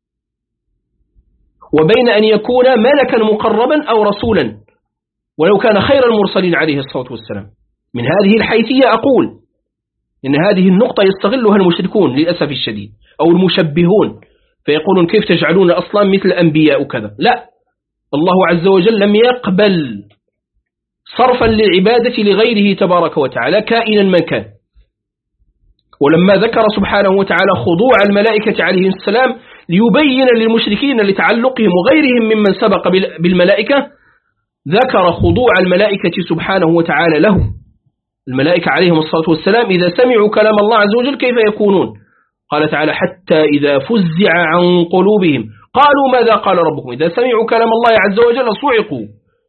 وبين أن يكون ملكا مقربا أو رسولا ولو كان خير المرسلين عليه الصلاة والسلام. من هذه الحيثية أقول إن هذه النقطة يستغلها المشركون للأسف الشديد أو المشبهون فيقولون كيف تجعلون أصلا مثل أنبياء وكذا. لا، الله عز وجل لم يقبل صرفا للعبادة لغيره تبارك وتعالى كائنا من كان. ولما ذكر سبحانه وتعالى خضوع الملائكة عليهم السلام ليبين للمشركين لتعلقهم وغيرهم ممن سبق بالملائكة، ذكر خضوع الملائكة سبحانه وتعالى له. الملائكة عليهم الصلاة والسلام إذا سمعوا كلام الله عز وجل كيف يكونون؟ قال تعالى: حتى إذا فزع عن قلوبهم قالوا ماذا قال ربكم. إذا سمعوا كلام الله عز وجل صعقوا،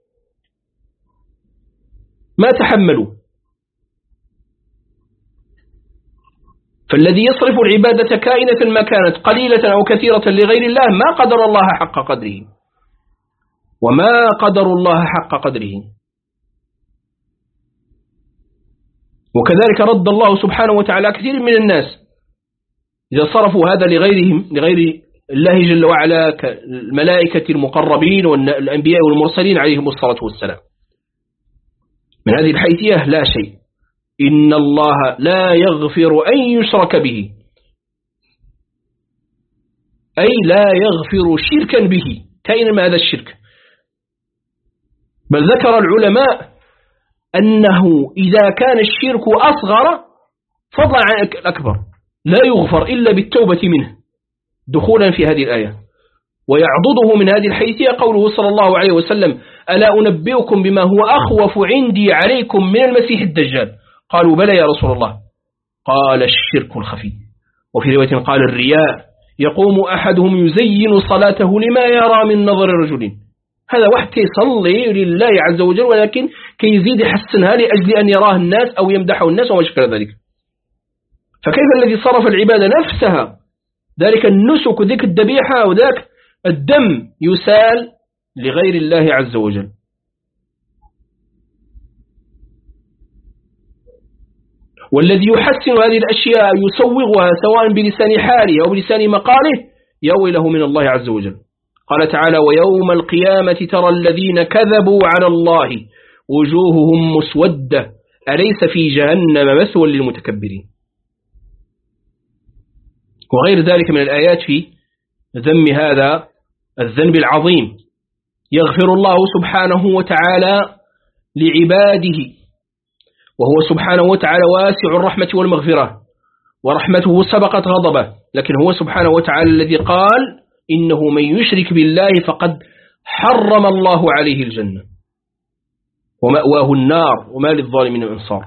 ما تحملوا. فالذي يصرف العبادة كائنة ما كانت قليلة أو كثيرة لغير الله ما قدر الله حق قدره، وما قدر الله حق قدره. وكذلك رد الله سبحانه وتعالى كثير من الناس إذا صرفوا هذا لغيرهم لغير الله جل وعلا كالملائكة المقربين والأنبياء والمرسلين عليهم الصلاة والسلام. من هذه الحيثية لا شيء. إن الله لا يغفر أن يشرك به، أي لا يغفر شركا به كائنا ما هذا الشرك. بل ذكر العلماء أنه إذا كان الشرك أصغر فضلا عن الأكبر لا يغفر إلا بالتوبة منه دخولا في هذه الآية. ويعضده من هذه الحيثية قوله صلى الله عليه وسلم: ألا أنبئكم بما هو أخوف عندي عليكم من المسيح الدجال؟ قالوا: بلى يا رسول الله. قال: الشرك الخفي. وفي رواية قال: الرياء، يقوم أحدهم يزين صلاته لما يرى من نظر الرجل. هذا واحد يصلي لله عز وجل ولكن كي يزيد يحسنها لأجل أن يراه الناس أو يمدحه الناس وما شكل ذلك. فكيف الذي صرف العبادة نفسها، ذلك النسك وذيك الذبيحة وذاك الدم يسال لغير الله عز وجل؟ والذي يحسن هذه الأشياء يسوغها سواء بلسان حاله أو بلسان مقاله يوي له من الله عز وجل. قال تعالى: ويوم القيامة ترى الذين كذبوا على الله وجوههم مسودة أليس في جهنم مثوى للمتكبرين. وغير ذلك من الآيات في ذم هذا الذنب العظيم. يغفر الله سبحانه وتعالى لعباده، وهو سبحانه وتعالى واسع الرحمة والمغفرة، ورحمته سبقت غضبه، لكن هو سبحانه وتعالى الذي قال: إنه من يشرك بالله فقد حرم الله عليه الجنة ومأواه النار وما للظالمين من أنصار.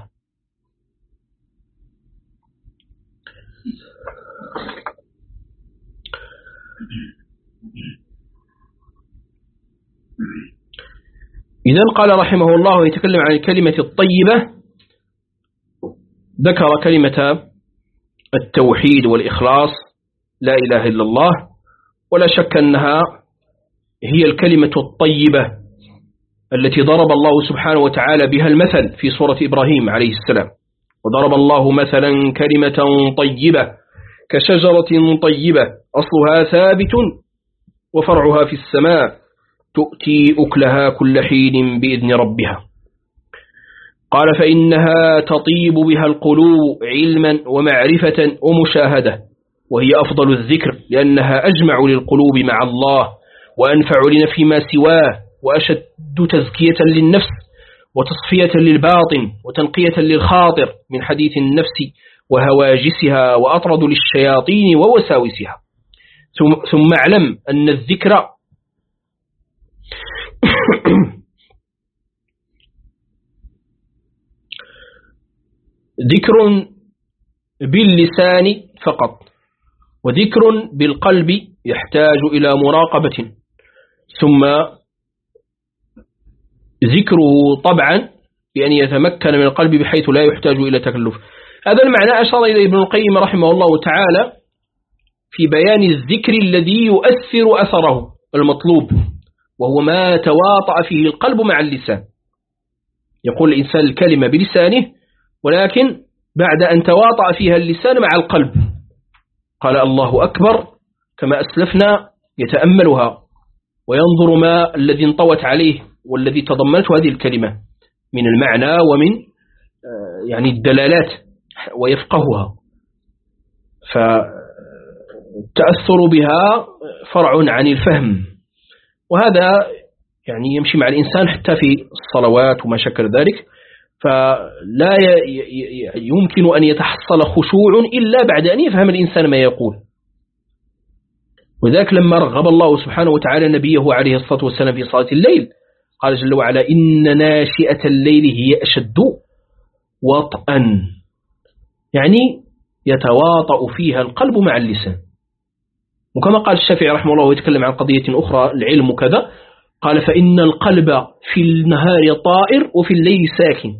إذن قال رحمه الله يتكلم عن الكلمة الطيبة، ذكر كلمة التوحيد والإخلاص، لا إله إلا الله، ولا شك أنها هي الكلمة الطيبة التي ضرب الله سبحانه وتعالى بها المثل في سورة إبراهيم عليه السلام. وضرب الله مثلا كلمة طيبة كشجرة طيبة أصلها ثابت وفرعها في السماء تؤتي أكلها كل حين بإذن ربها. قال: فإنها تطيب بها القلوب علما ومعرفة ومشاهدة، وهي أفضل الذكر لأنها أجمع للقلوب مع الله وأنفع لنفي ما سواه وأشد تزكية للنفس وتصفية للباطن وتنقية للخاطر من حديث النفس وهواجسها وأطرد للشياطين ووساوسها. ثم اعلم أن الذكر ذكر باللسان فقط، وذكر بالقلب يحتاج إلى مراقبة، ثم ذكره طبعا بأن يتمكن من القلب بحيث لا يحتاج إلى تكلف. هذا المعنى أشار إليه ابن القيم رحمه الله تعالى في بيان الذكر الذي يؤثر أثره المطلوب، وهو ما تواطأ فيه القلب مع اللسان. يقول الإنسان الكلمة بلسانه ولكن بعد أن تواطأ فيها اللسان مع القلب. قال: الله أكبر كما أسلفنا يتأملها وينظر ما الذي انطوت عليه والذي تضمنته هذه الكلمة من المعنى ومن يعني الدلالات ويفقهها. فالتأثر بها فرع عن الفهم، وهذا يعني يمشي مع الإنسان حتى في الصلوات وما شكل ذلك. فلا يمكن أن يتحصل خشوع إلا بعد أن يفهم الإنسان ما يقول. وذلك لما رغب الله سبحانه وتعالى نبيه عليه الصلاة والسلام في صلاة الليل قال جل وعلا إن ناشئة الليل هي أشد وطئا، يعني يتواطأ فيها القلب مع اللسان. وكما قال الشافعي رحمه الله ويتكلم عن قضية أخرى العلم كذا قال فإن القلب في النهار طائر وفي الليل ساكن،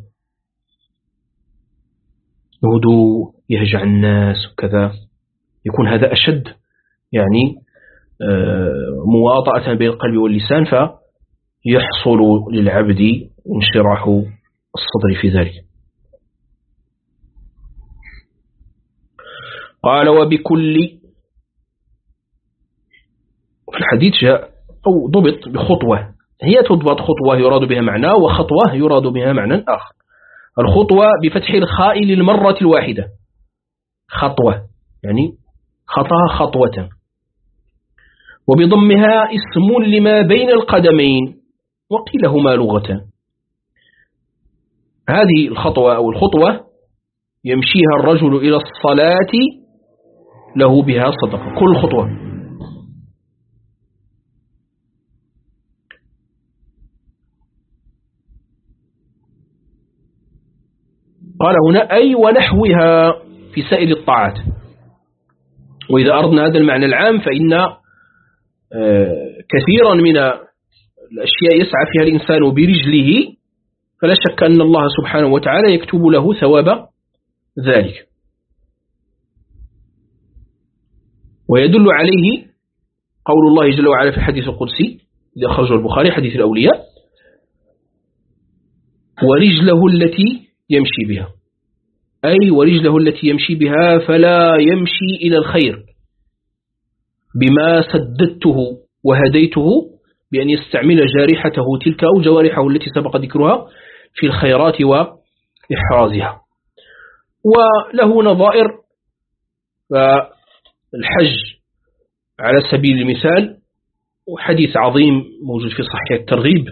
هدوء يهجع الناس وكذا، يكون هذا أشد يعني مواطأة بين القلب واللسان، فيحصل للعبد انشراح الصدر في ذلك. قال وبكل، في الحديث جاء أو ضبط بخطوة، هي تضبط خطوة يراد بها معنى وخطوة يراد بها معنى آخر. الخطوة بفتح الخاء للمرة الواحدة، خطوة يعني خطأ خطوة، وبضمها اسم لما بين القدمين وقيل هما لغة. هذه الخطوة أو الخطوة يمشيها الرجل إلى الصلاة له بها صدقة، كل خطوة. قال هنا أي ونحوها في سائر الطاعات. وإذا أردنا هذا المعنى العام فإن كثيرا من الأشياء يسعى فيها الإنسان برجله فلا شك أن الله سبحانه وتعالى يكتب له ثواب ذلك. ويدل عليه قول الله جل وعلا في الحديث القدسي الذي أخرجه البخاري حديث الأولياء ورجله التي يمشي بها، أي ورجله التي يمشي بها فلا يمشي إلى الخير بما سددته وهديته بأن يستعمل جارحته تلك أو جوارحه التي سبق ذكرها في الخيرات وإحرازها. وله نظائر، فالحج على سبيل المثال وحديث عظيم موجود في صحيح الترغيب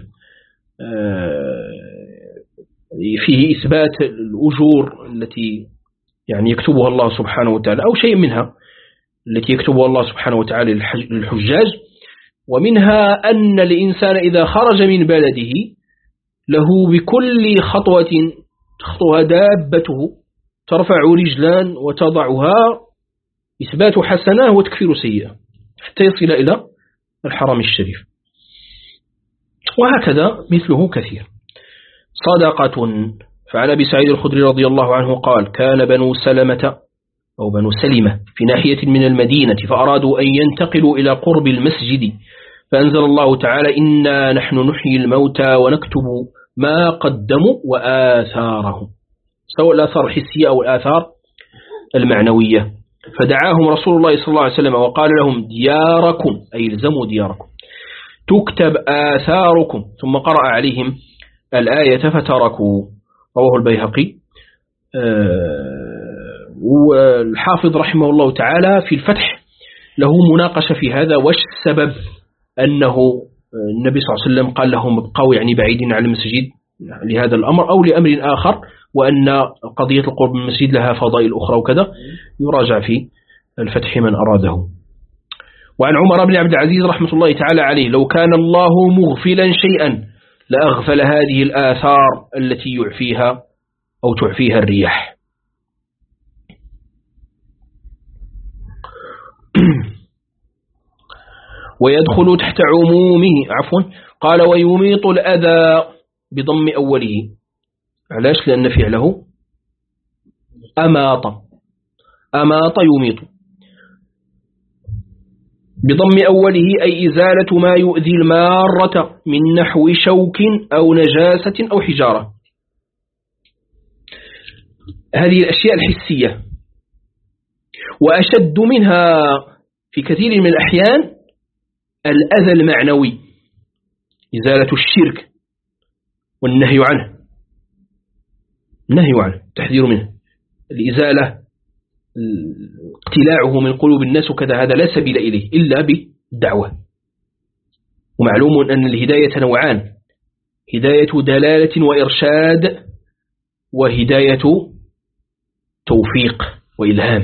فيه إثبات الأجور التي يعني يكتبها الله سبحانه وتعالى أو شيء منها التي يكتبها الله سبحانه وتعالى للحجاج. ومنها أن الإنسان إذا خرج من بلده له بكل خطوة تخطوها دابته ترفع رجلان وتضعها إثبات حسنة وتكفير سيئة حتى يصل إلى الحرم الشريف. وهكذا مثله كثير. صدقة. فعن أبي سعيد الخدري رضي الله عنه قال كان بنو سلمة أو بنو سلمة في ناحية من المدينة فأرادوا أن ينتقلوا إلى قرب المسجد فأنزل الله تعالى إنا نحن نحيي الموتى ونكتب ما قدموا وآثارهم، سواء الآثار الحسية أو الآثار المعنوية. فدعاهم رسول الله صلى الله عليه وسلم وقال لهم دياركم أي الزموا دياركم تكتب آثاركم، ثم قرأ عليهم الآية فتركوا. رواه البيهقي. والحافظ رحمه الله تعالى في الفتح له مناقشة في هذا، وش السبب أنه النبي صلى الله عليه وسلم قال لهم ابقوا يعني بعيدين عن المسجد لهذا الأمر أو لأمر آخر، وأن قضية القرب من المسجد لها فضائل أخرى وكذا، يراجع في الفتح من أراده. وعن عمر بن عبد العزيز رحمة الله تعالى عليه لو كان الله مغفلا شيئا لأغفل هذه الآثار التي يعفيها أو تعفيها الرياح. ويدخل تحت عمومه عفوا قال ويميط الأذى بضم أوله. علاش؟ لأن فعله أماط، أماط يميط بضم أوله أي إزالة ما يؤذي المارة من نحو شوك أو نجاسة أو حجارة. هذه الأشياء الحسية. وأشد منها في كثير من الأحيان الأذى المعنوي، إزالة الشرك والنهي عنه، النهي عنه التحذير منه، الإزالة اقتلاعه من قلوب الناس وكذا، هذا لا سبيل إليه إلا بالدعوة. ومعلوم أن الهداية نوعان، هداية دلالة وإرشاد وهداية توفيق وإلهام.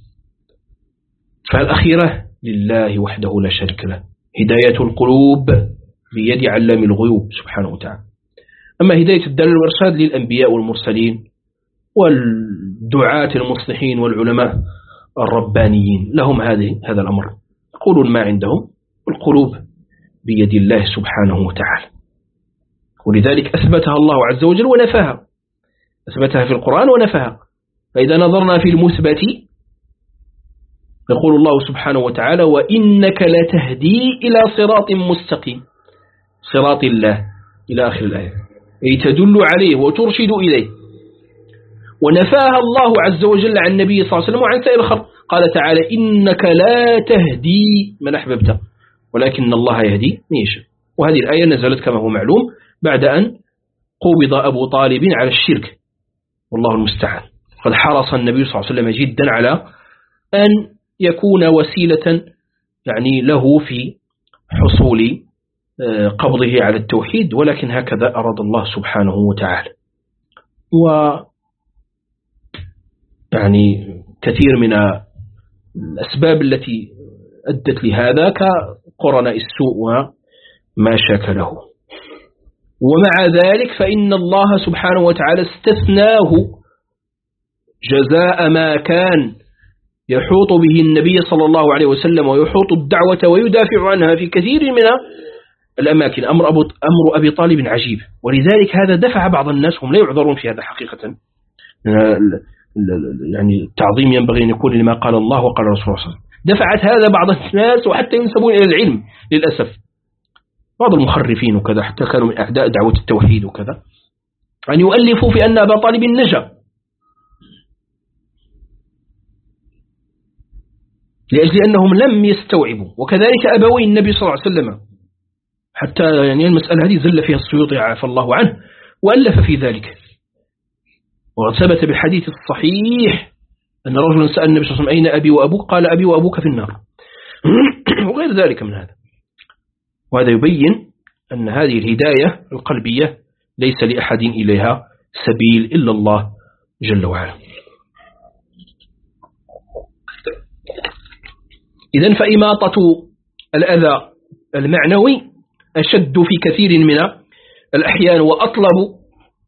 فالأخيرة لله وحده لا شريك له، هداية القلوب بيد علام الغيوب سبحانه وتعالى. أما هداية الدلال والإرشاد للأنبياء والمرسلين والدعاة المصلحين والعلماء الربانيين، لهم هذه هذا الأمر، يقولون ما عندهم، القلوب بيد الله سبحانه وتعالى. ولذلك أثبتها الله عز وجل ونفاها، أثبتها في القرآن ونفاها. فإذا نظرنا في المثبت يقول الله سبحانه وتعالى: وإنك لتهدي إلى صراط مستقيم، صراط الله إلى آخر الآية، أي تدل عليه وترشد إليه. ونفاها الله عز وجل عن النبي صلى الله عليه وسلم وعن سائر الخلق، قال تعالى: إنك لا تهدي من أحببت ولكن الله يهدي من يشاء. وهذه الآية نزلت كما هو معلوم بعد أن قبض أبو طالب على الشرك، والله المستعان. قد حرص النبي صلى الله عليه وسلم جدا على أن يكون وسيلة يعني له في حصول قبضه على التوحيد، ولكن هكذا أراد الله سبحانه وتعالى. و يعني كثير من الأسباب التي أدت لهذا كقرناء السوء وما شاكله. ومع ذلك فإن الله سبحانه وتعالى استثناه جزاء ما كان يحوط به النبي صلى الله عليه وسلم ويحوط الدعوة ويدافع عنها في كثير من الأماكن. أمر, أبو أمر أبي طالب عجيب، ولذلك هذا دفع بعض الناس، هم لا يعذرون في هذا حقيقة، يعني التعظيم ينبغي أن يكون لما قال الله وقال رسول الله صلى الله عليه وسلم. دفعت هذا بعض الناس وحتى ينسبون إلى العلم للأسف، بعض المخرفين وكذا، حتى كانوا من أعداء دعوة التوحيد وكذا، أن يؤلفوا في أن أبا طالب نجا لأجل أنهم لم يستوعبوا. وكذلك أبوي النبي صلى الله عليه وسلم، حتى يعني المسألة هذه زل فيها السيوطي عفى الله عنه وألف في ذلك. وثبت بالحديث الصحيح أن رجلا سأل النبي صلى الله عليه وسلم: أين أبي وأبوك؟ قال: أبي وأبوك في النار. وغير ذلك من هذا. وهذا يبين أن هذه الهداية القلبية ليس لأحد إليها سبيل إلا الله جل وعلا. إذن فإماطة الأذى المعنوي أشد في كثير من الأحيان وأطلب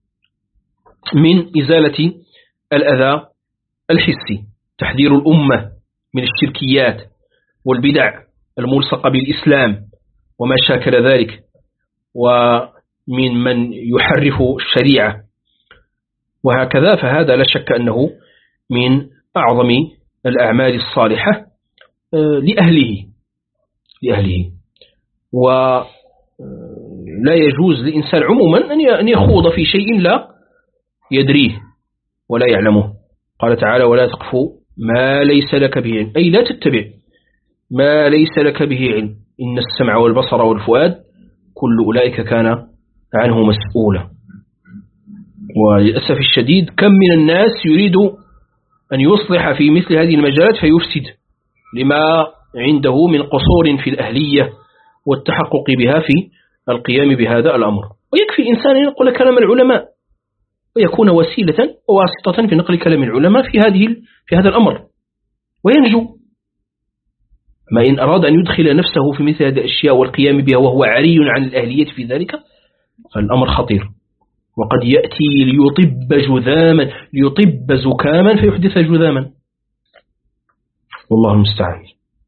من إزالة الأذى الحسي. تحذير الأمة من الشركيات والبدع الملصقة بالإسلام وما شاكل ذلك، ومن من يحرف الشريعة وهكذا، فهذا لا شك أنه من أعظم الأعمال الصالحة لأهله لأهله ولا يجوز للإنسان عموما أن يخوض في شيء لا يدريه ولا يعلمه. قال تعالى: ولا تقف ما ليس لك به علم، أي لا تتبع ما ليس لك به علم، إن السمع والبصر والفؤاد كل أولئك كان عنه مسؤولا. وللأسف الشديد كم من الناس يريد أن يصلح في مثل هذه المجالات فيفسد لما عنده من قصور في الأهلية والتحقق بها في القيام بهذا الأمر. ويكفي إنسان ينقل كلام العلماء ويكون وسيلة وواسطة في نقل كلام العلماء في هذه في هذا الأمر وينجو. ما إن أراد أن يدخل نفسه في مثل هذه الأشياء والقيام بها وهو عري عن الأهلية في ذلك فالأمر خطير. وقد يأتي ليطب جذاما ليطب زكاما فيحدث جذاما، والله المستعان.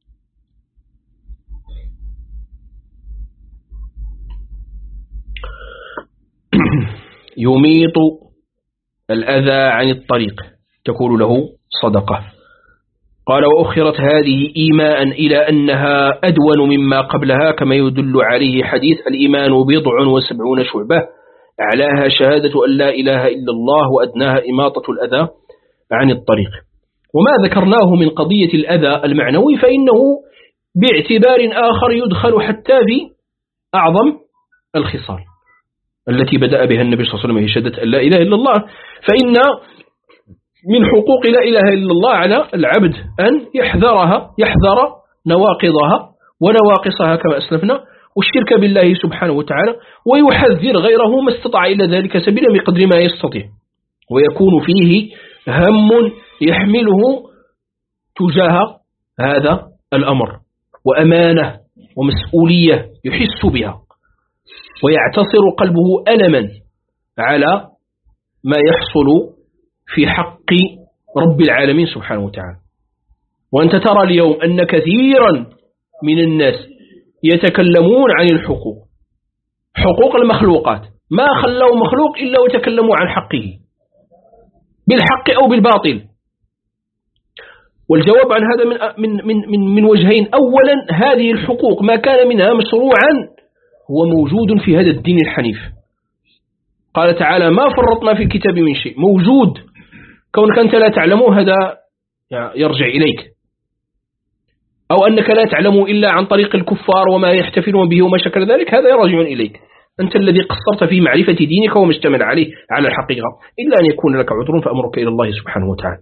يميط الأذى عن الطريق تكون له صدقة. قال: وأخرت هذه إيماء إلى أنها أدون مما قبلها، كما يدل عليه حديث: الإيمان بضع وسبعون شعبة، أعلاها شهادة أن لا إله إلا الله، وأدناها إماطة الأذى عن الطريق. وما ذكرناه من قضية الأذى المعنوي فإنه باعتبار آخر يدخل حتى في أعظم الخصال التي بدأ بها النبي صلى الله عليه وسلم، هي شهادة أن لا إله إلا الله. فإن من حقوق لا إله إلا الله على العبد أن يحذرها يحذر نواقضها ونواقصها كما أسلفنا، والشرك بالله سبحانه وتعالى، ويحذر غيره ما استطاع إلى ذلك سبيلا بقدر ما يستطيع. ويكون فيه هم يحمله تجاه هذا الأمر، وأمانة ومسؤولية يحس بها، ويعتصر قلبه ألما على ما يحصل في حق رب العالمين سبحانه وتعالى. وأنت ترى اليوم أن كثيرا من الناس يتكلمون عن الحقوق، حقوق المخلوقات، ما خلوا مخلوق إلا وتكلموا عن حقه بالحق أو بالباطل. والجواب عن هذا من من من من, من وجهين. أولا، هذه الحقوق ما كان منها مشروعا هو موجود في هذا الدين الحنيف. قال تعالى: ما فرطنا في الكتاب من شيء، موجود. كونك أنت لا تعلمه هذا يرجع إليك، أو أنك لا تعلم إلا عن طريق الكفار وما يحتفلون به وما شكل ذلك، هذا يرجع إليك. أنت الذي قصرت في معرفة دينك وما اشتمل عليه على الحقيقة، إلا أن يكون لك عذر فأمرك إلى الله سبحانه وتعالى.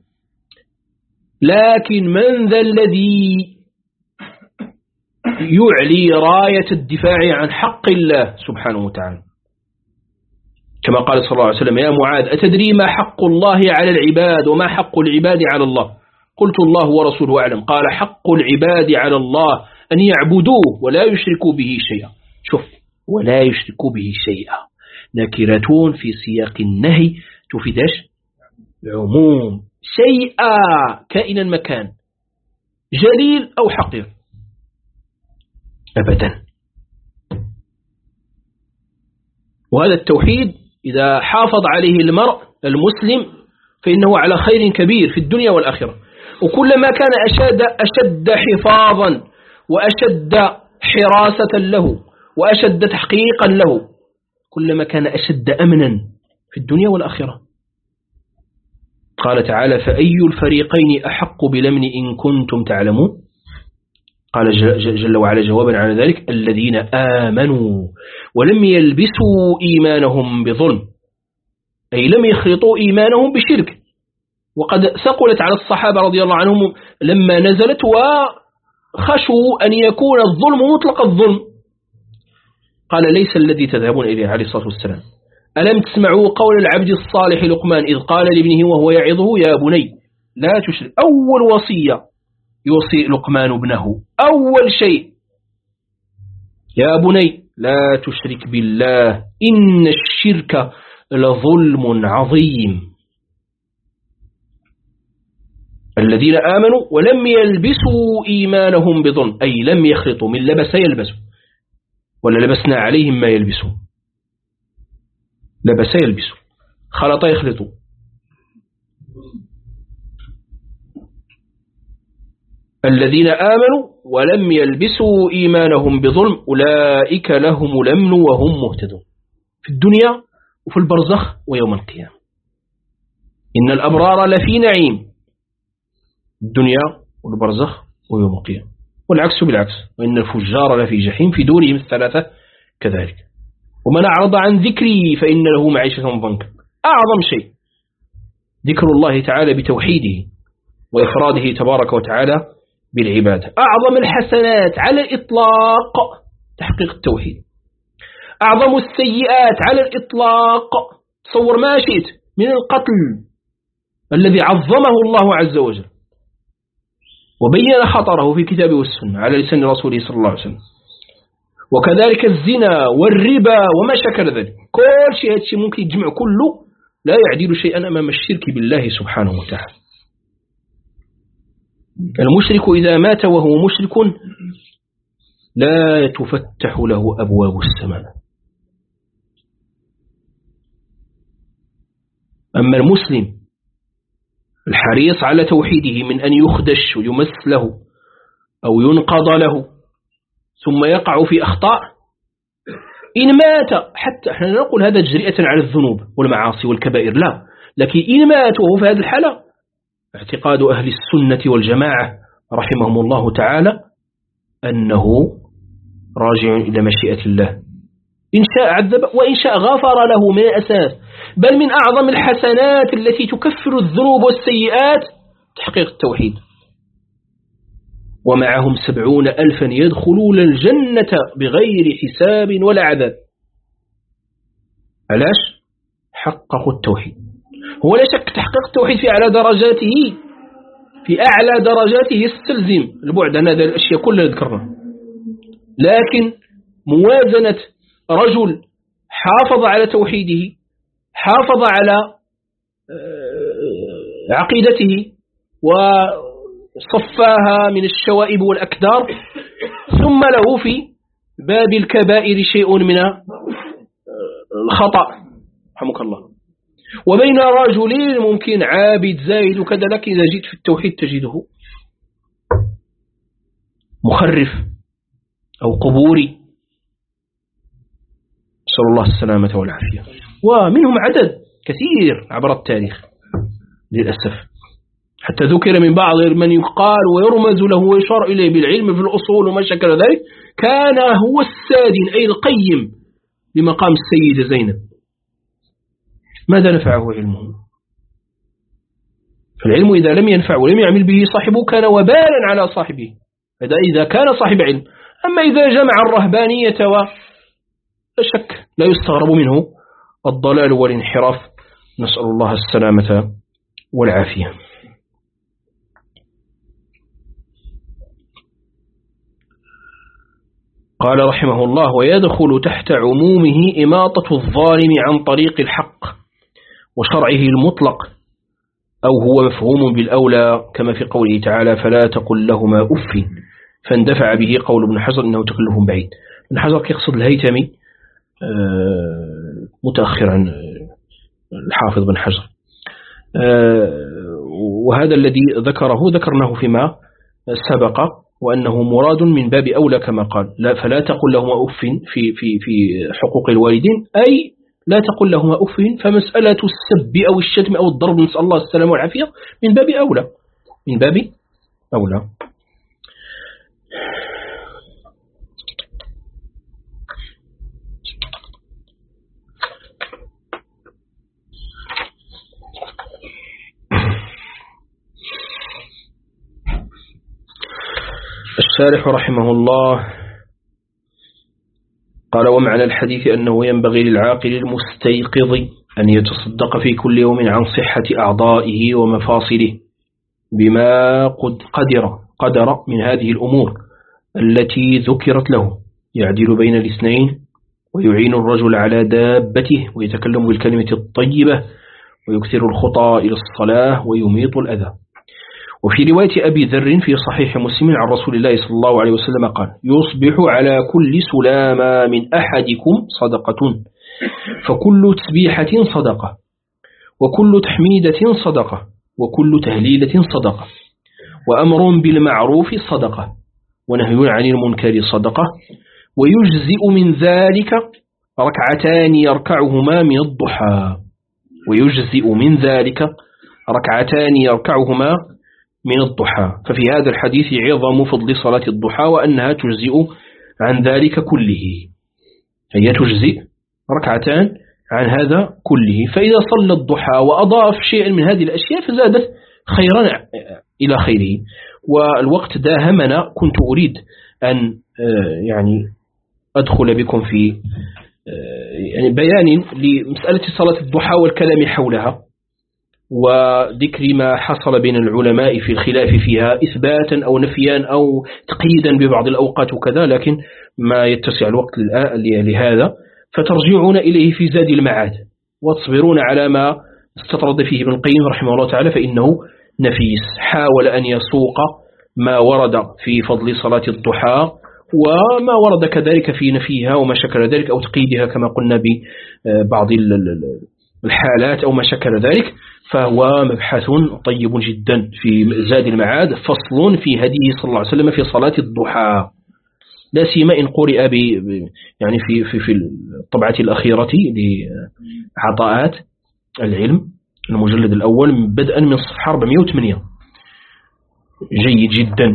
لكن من ذا الذي يعلي راية الدفاع عن حق الله سبحانه وتعالى؟ كما قال صلى الله عليه وسلم: يا معاذ، أتدري ما حق الله على العباد وما حق العباد على الله؟ قلت: الله ورسوله أعلم. قال: حق العباد على الله أن يعبدوه ولا يشركوا به شيئا. شوف، ولا يشركوا به شيئا، نكرة في سياق النهي تفيدش العموم، شيئا كائنا مكان، جليل أو حقير، أبدا. وهذا التوحيد إذا حافظ عليه المرء المسلم فإنه على خير كبير في الدنيا والآخرة. وكلما كان أشد, أشد حفاظا وأشد حراسة له وأشد تحقيقا له، كلما كان أشد أمنا في الدنيا والآخرة. قال تعالى: فأي الفريقين أحق بالأمن إن كنتم تعلمون؟ قال جل وعلا جوابا على ذلك: الذين آمنوا ولم يلبسوا إيمانهم بظلم، أي لم يخلطوا إيمانهم بشرك. وقد ثقلت على الصحابة رضي الله عنهم لما نزلت، وخشوا أن يكون الظلم مطلق الظلم. قال: ليس الذي تذهبون إليه عليه الصلاة والسلام. ألم تسمعوا قول العبد الصالح لقمان إذ قال لابنه وهو يعظه: يا بني لا تشرك. أول وصية يوصي لقمان ابنه، أول شيء: يا بني لا تشرك بالله إن الشرك لظلم عظيم. الذين آمنوا ولم يلبسوا إيمانهم بظلم، أي لم يخلطوا، من لبس يلبسوا، ولا لبسنا عليهم ما يلبسوا، لبس يلبسوا، خلط يخلطوا. الذين آمنوا ولم يلبسوا إيمانهم بظلم أولئك لهم الأمن وهم مهتدون، في الدنيا وفي البرزخ ويوم القيامة. إن الأبرار لفي نعيم، الدنيا والبرزخ ويوم القيامة، والعكس بالعكس، وإن الفجار لفي جحيم في دورهم الثلاثة كذلك. ومن أعرض عن ذكري فإن له معيشة ضنكا. أعظم شيء ذكر الله تعالى بتوحيده وإفراده تبارك وتعالى بالعبادة. أعظم الحسنات على الإطلاق تحقيق التوحيد. أعظم السيئات على الإطلاق، تصور ما شئت من القتل الذي عظمه الله عز وجل وبين خطره في كتابه والسنة على لسان رسوله صلى الله عليه وسلم. وكذلك الزنا والربا وما شكل ذلك، كل شيء هذا الشيء ممكن يجمع كله، لا يعدل شيئا أمام الشرك بالله سبحانه وتعالى. المشرك إذا مات وهو مشرك لا تفتح له أبواب السماء. أما المسلم الحريص على توحيده من أن يخدش ويمس له أو ينقض له ثم يقع في أخطاء، إن مات، حتى احنا نقول هذا جريئة على الذنوب والمعاصي والكبائر، لا، لكن إن مات وهو في هذه الحالة، اعتقاد أهل السنة والجماعة رحمهم الله تعالى أنه راجع إلى مشيئة الله، إن شاء عذب وإن شاء غفر له من الأساس. بل من أعظم الحسنات التي تكفر الذنوب والسيئات تحقيق التوحيد. ومعهم سبعون ألفا يدخلون الجنة بغير حساب ولا عذاب. علاش؟ حققوا التوحيد. هو لا شك تحقيق التوحيد في أعلى درجاته في أعلى درجاته يستلزم البعد عن هذه الأشياء كلها ذكرنا، لكن موازنة رجل حافظ على توحيده، حافظ على عقيدته وصفاها من الشوائب والأكدار، ثم له في باب الكبائر شيء من الخطأ رحمك الله، وبين رجلين ممكن عابد زاهد وكذا، لكن إذا جئت في التوحيد تجده مخرف أو قبوري، نسأل الله السلامة والعافية. ومنهم عدد كثير عبر التاريخ للأسف، حتى ذكر من بعض من يقال ويرمز له ويشار إليه بالعلم في الأصول وما شكل ذلك، كان هو السادن أي القيم لمقام السيدة زينب. ماذا نفعه علمه؟ فالعلم إذا لم ينفع ولم يعمل به صاحبه كان وبالا على صاحبه، هذا إذا كان صاحب علم. أما إذا جمع الرهبانية ولا شك لا يستغرب منه الضلال والانحراف، نسأل الله السلامة والعافية. قال رحمه الله: ويدخل تحت عمومه إماطة الظالم عن طريق الحق وشرعه المطلق، أو هو مفهوم بالأولى كما في قوله تعالى: فلا تقل لهما أف، فاندفع به قول ابن حجر إنه تكلف بعيد. ابن حجر يقصد الهيثمي متأخرا الحافظ بن حجر، وهذا الذي ذكره ذكرناه فيما سبق، وأنه مراد من باب أولى كما قال: لا فلا تقل لهما أف في في في حقوق الوالدين، أي لا تقل لهما أف، فمسألة السب أو الشتم أو الضرب نسأل الله السلامة والعافية من باب أولى من باب أولى. الشارح رحمه الله قال: ومعنى الحديث أنه ينبغي للعاقل المستيقظ أن يتصدق في كل يوم عن صحة أعضائه ومفاصله بما قد قدر قدر من هذه الأمور التي ذكرت له، يعدل بين الاثنين ويعين الرجل على دابته ويتكلم بالكلمة الطيبة ويكثر الخطى إلى الصلاة ويميط الأذى. وفي رواية أبي ذر في صحيح مسلم عن رسول الله صلى الله عليه وسلم قال: يصبح على كل سلامة من أحدكم صدقة، فكل تسبيحة صدقة، وكل تحميدة صدقة، وكل تهليلة صدقة، وأمر بالمعروف صدقة، ونهي عن المنكر صدقة، ويجزئ من ذلك ركعتان يركعهما من الضحى ويجزئ من ذلك ركعتان يركعهما من الضحى. ففي هذا الحديث عظم فضل صلاة الضحى وأنها تجزئ عن ذلك كله، هي تجزئ ركعتان عن هذا كله. فإذا صلى الضحى وأضاف شيئا من هذه الأشياء فزادت خيرا إلى خيره. والوقت داهمنا، كنت أريد أن يعني أدخل بكم في يعني بيان لمسألة صلاة الضحى والكلام حولها وذكر ما حصل بين العلماء في الخلاف فيها إثباتا أو نفيا أو تقييدا ببعض الأوقات وكذا، لكن ما يتسع الوقت لهذا، فترجعون إليه في زاد المعاد وتصبرون على ما استطرد فيه ابن القيم رحمه الله تعالى، فإنه نفيس. حاول أن يسوق ما ورد في فضل صلاة الضحى وما ورد كذلك في نفيها وما شكل ذلك أو تقييدها كما قلنا ببعض الحالات أو ما شكل ذلك، فهو مبحث طيب جدا في زاد المعاد، فصل في هديه صلى الله عليه وسلم في صلاة الضحى، لا سيما إن قرئ ب يعني في في في الطبعة الأخيرة لعطاءات العلم المجلد الأول بدءا من صفحة أربعمائة وثمانية، جيد جدا.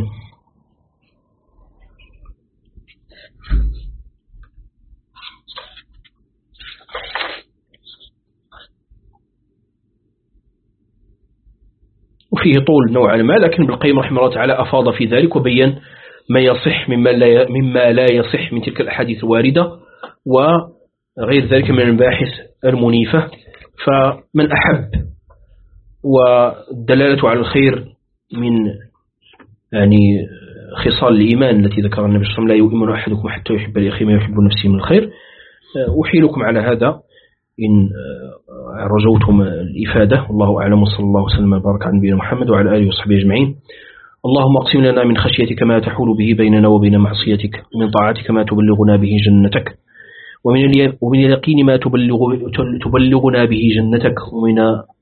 وفيه طول نوعا ما، لكن ابن القيم رحمه الله تعالى أفاض في ذلك وبين ما يصح مما لا مما لا يصح من تلك الأحاديث الواردة وغير ذلك من المباحث المنيفة. فمن أحب والدلالة على الخير من يعني خصال الإيمان التي ذكر النبي صلى الله عليه وسلم: لا يؤمن أحدكم حتى يحب لأخيه ما يحب نفسه من الخير. أحيلكم على هذا إن رجوتم الإفادة. والله أعلم، وصلى الله وسلم وبارك على نبينا محمد وعلى آله وصحبه أجمعين. اللهم اقسم لنا من خشيتك ما تحول به بيننا وبين معصيتك، ومن طاعتك ما تبلغنا به جنتك، ومن اليقين ما تبلغ تبلغنا به جنتك، ومن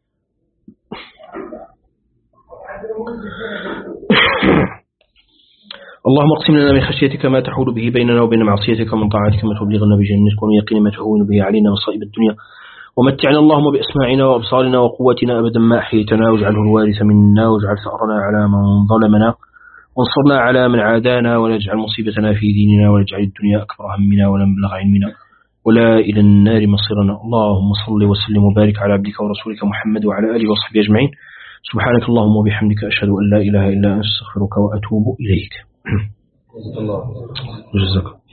اللهم اقسم لنا من خشيتك ما تحول به بيننا وبين معصيتك، ومن طاعتك ما تبلغنا به جنتك، ومن اليقين ما تهون به علينا مصائب الدنيا. ومتعنا اللهم بأسماعنا وأبصارنا وقوتنا أبدا ما أحييتنا، واجعله الوارث منا، واجعل ثأرنا على من ظلمنا، وانصرنا على من عادانا، ولا تجعل مصيبتنا في ديننا، ولا تجعل الدنيا أكبر همنا ولا مبلغ علمنا ولا إلى النار مصيرنا. اللهم صل وسلم وبارك على عبدك ورسولك محمد وعلى آله وصحبه أجمعين. سبحانك اللهم وبحمدك، أشهد أن لا إله إلا أنت، أستغفرك وأتوب إليك. جزاك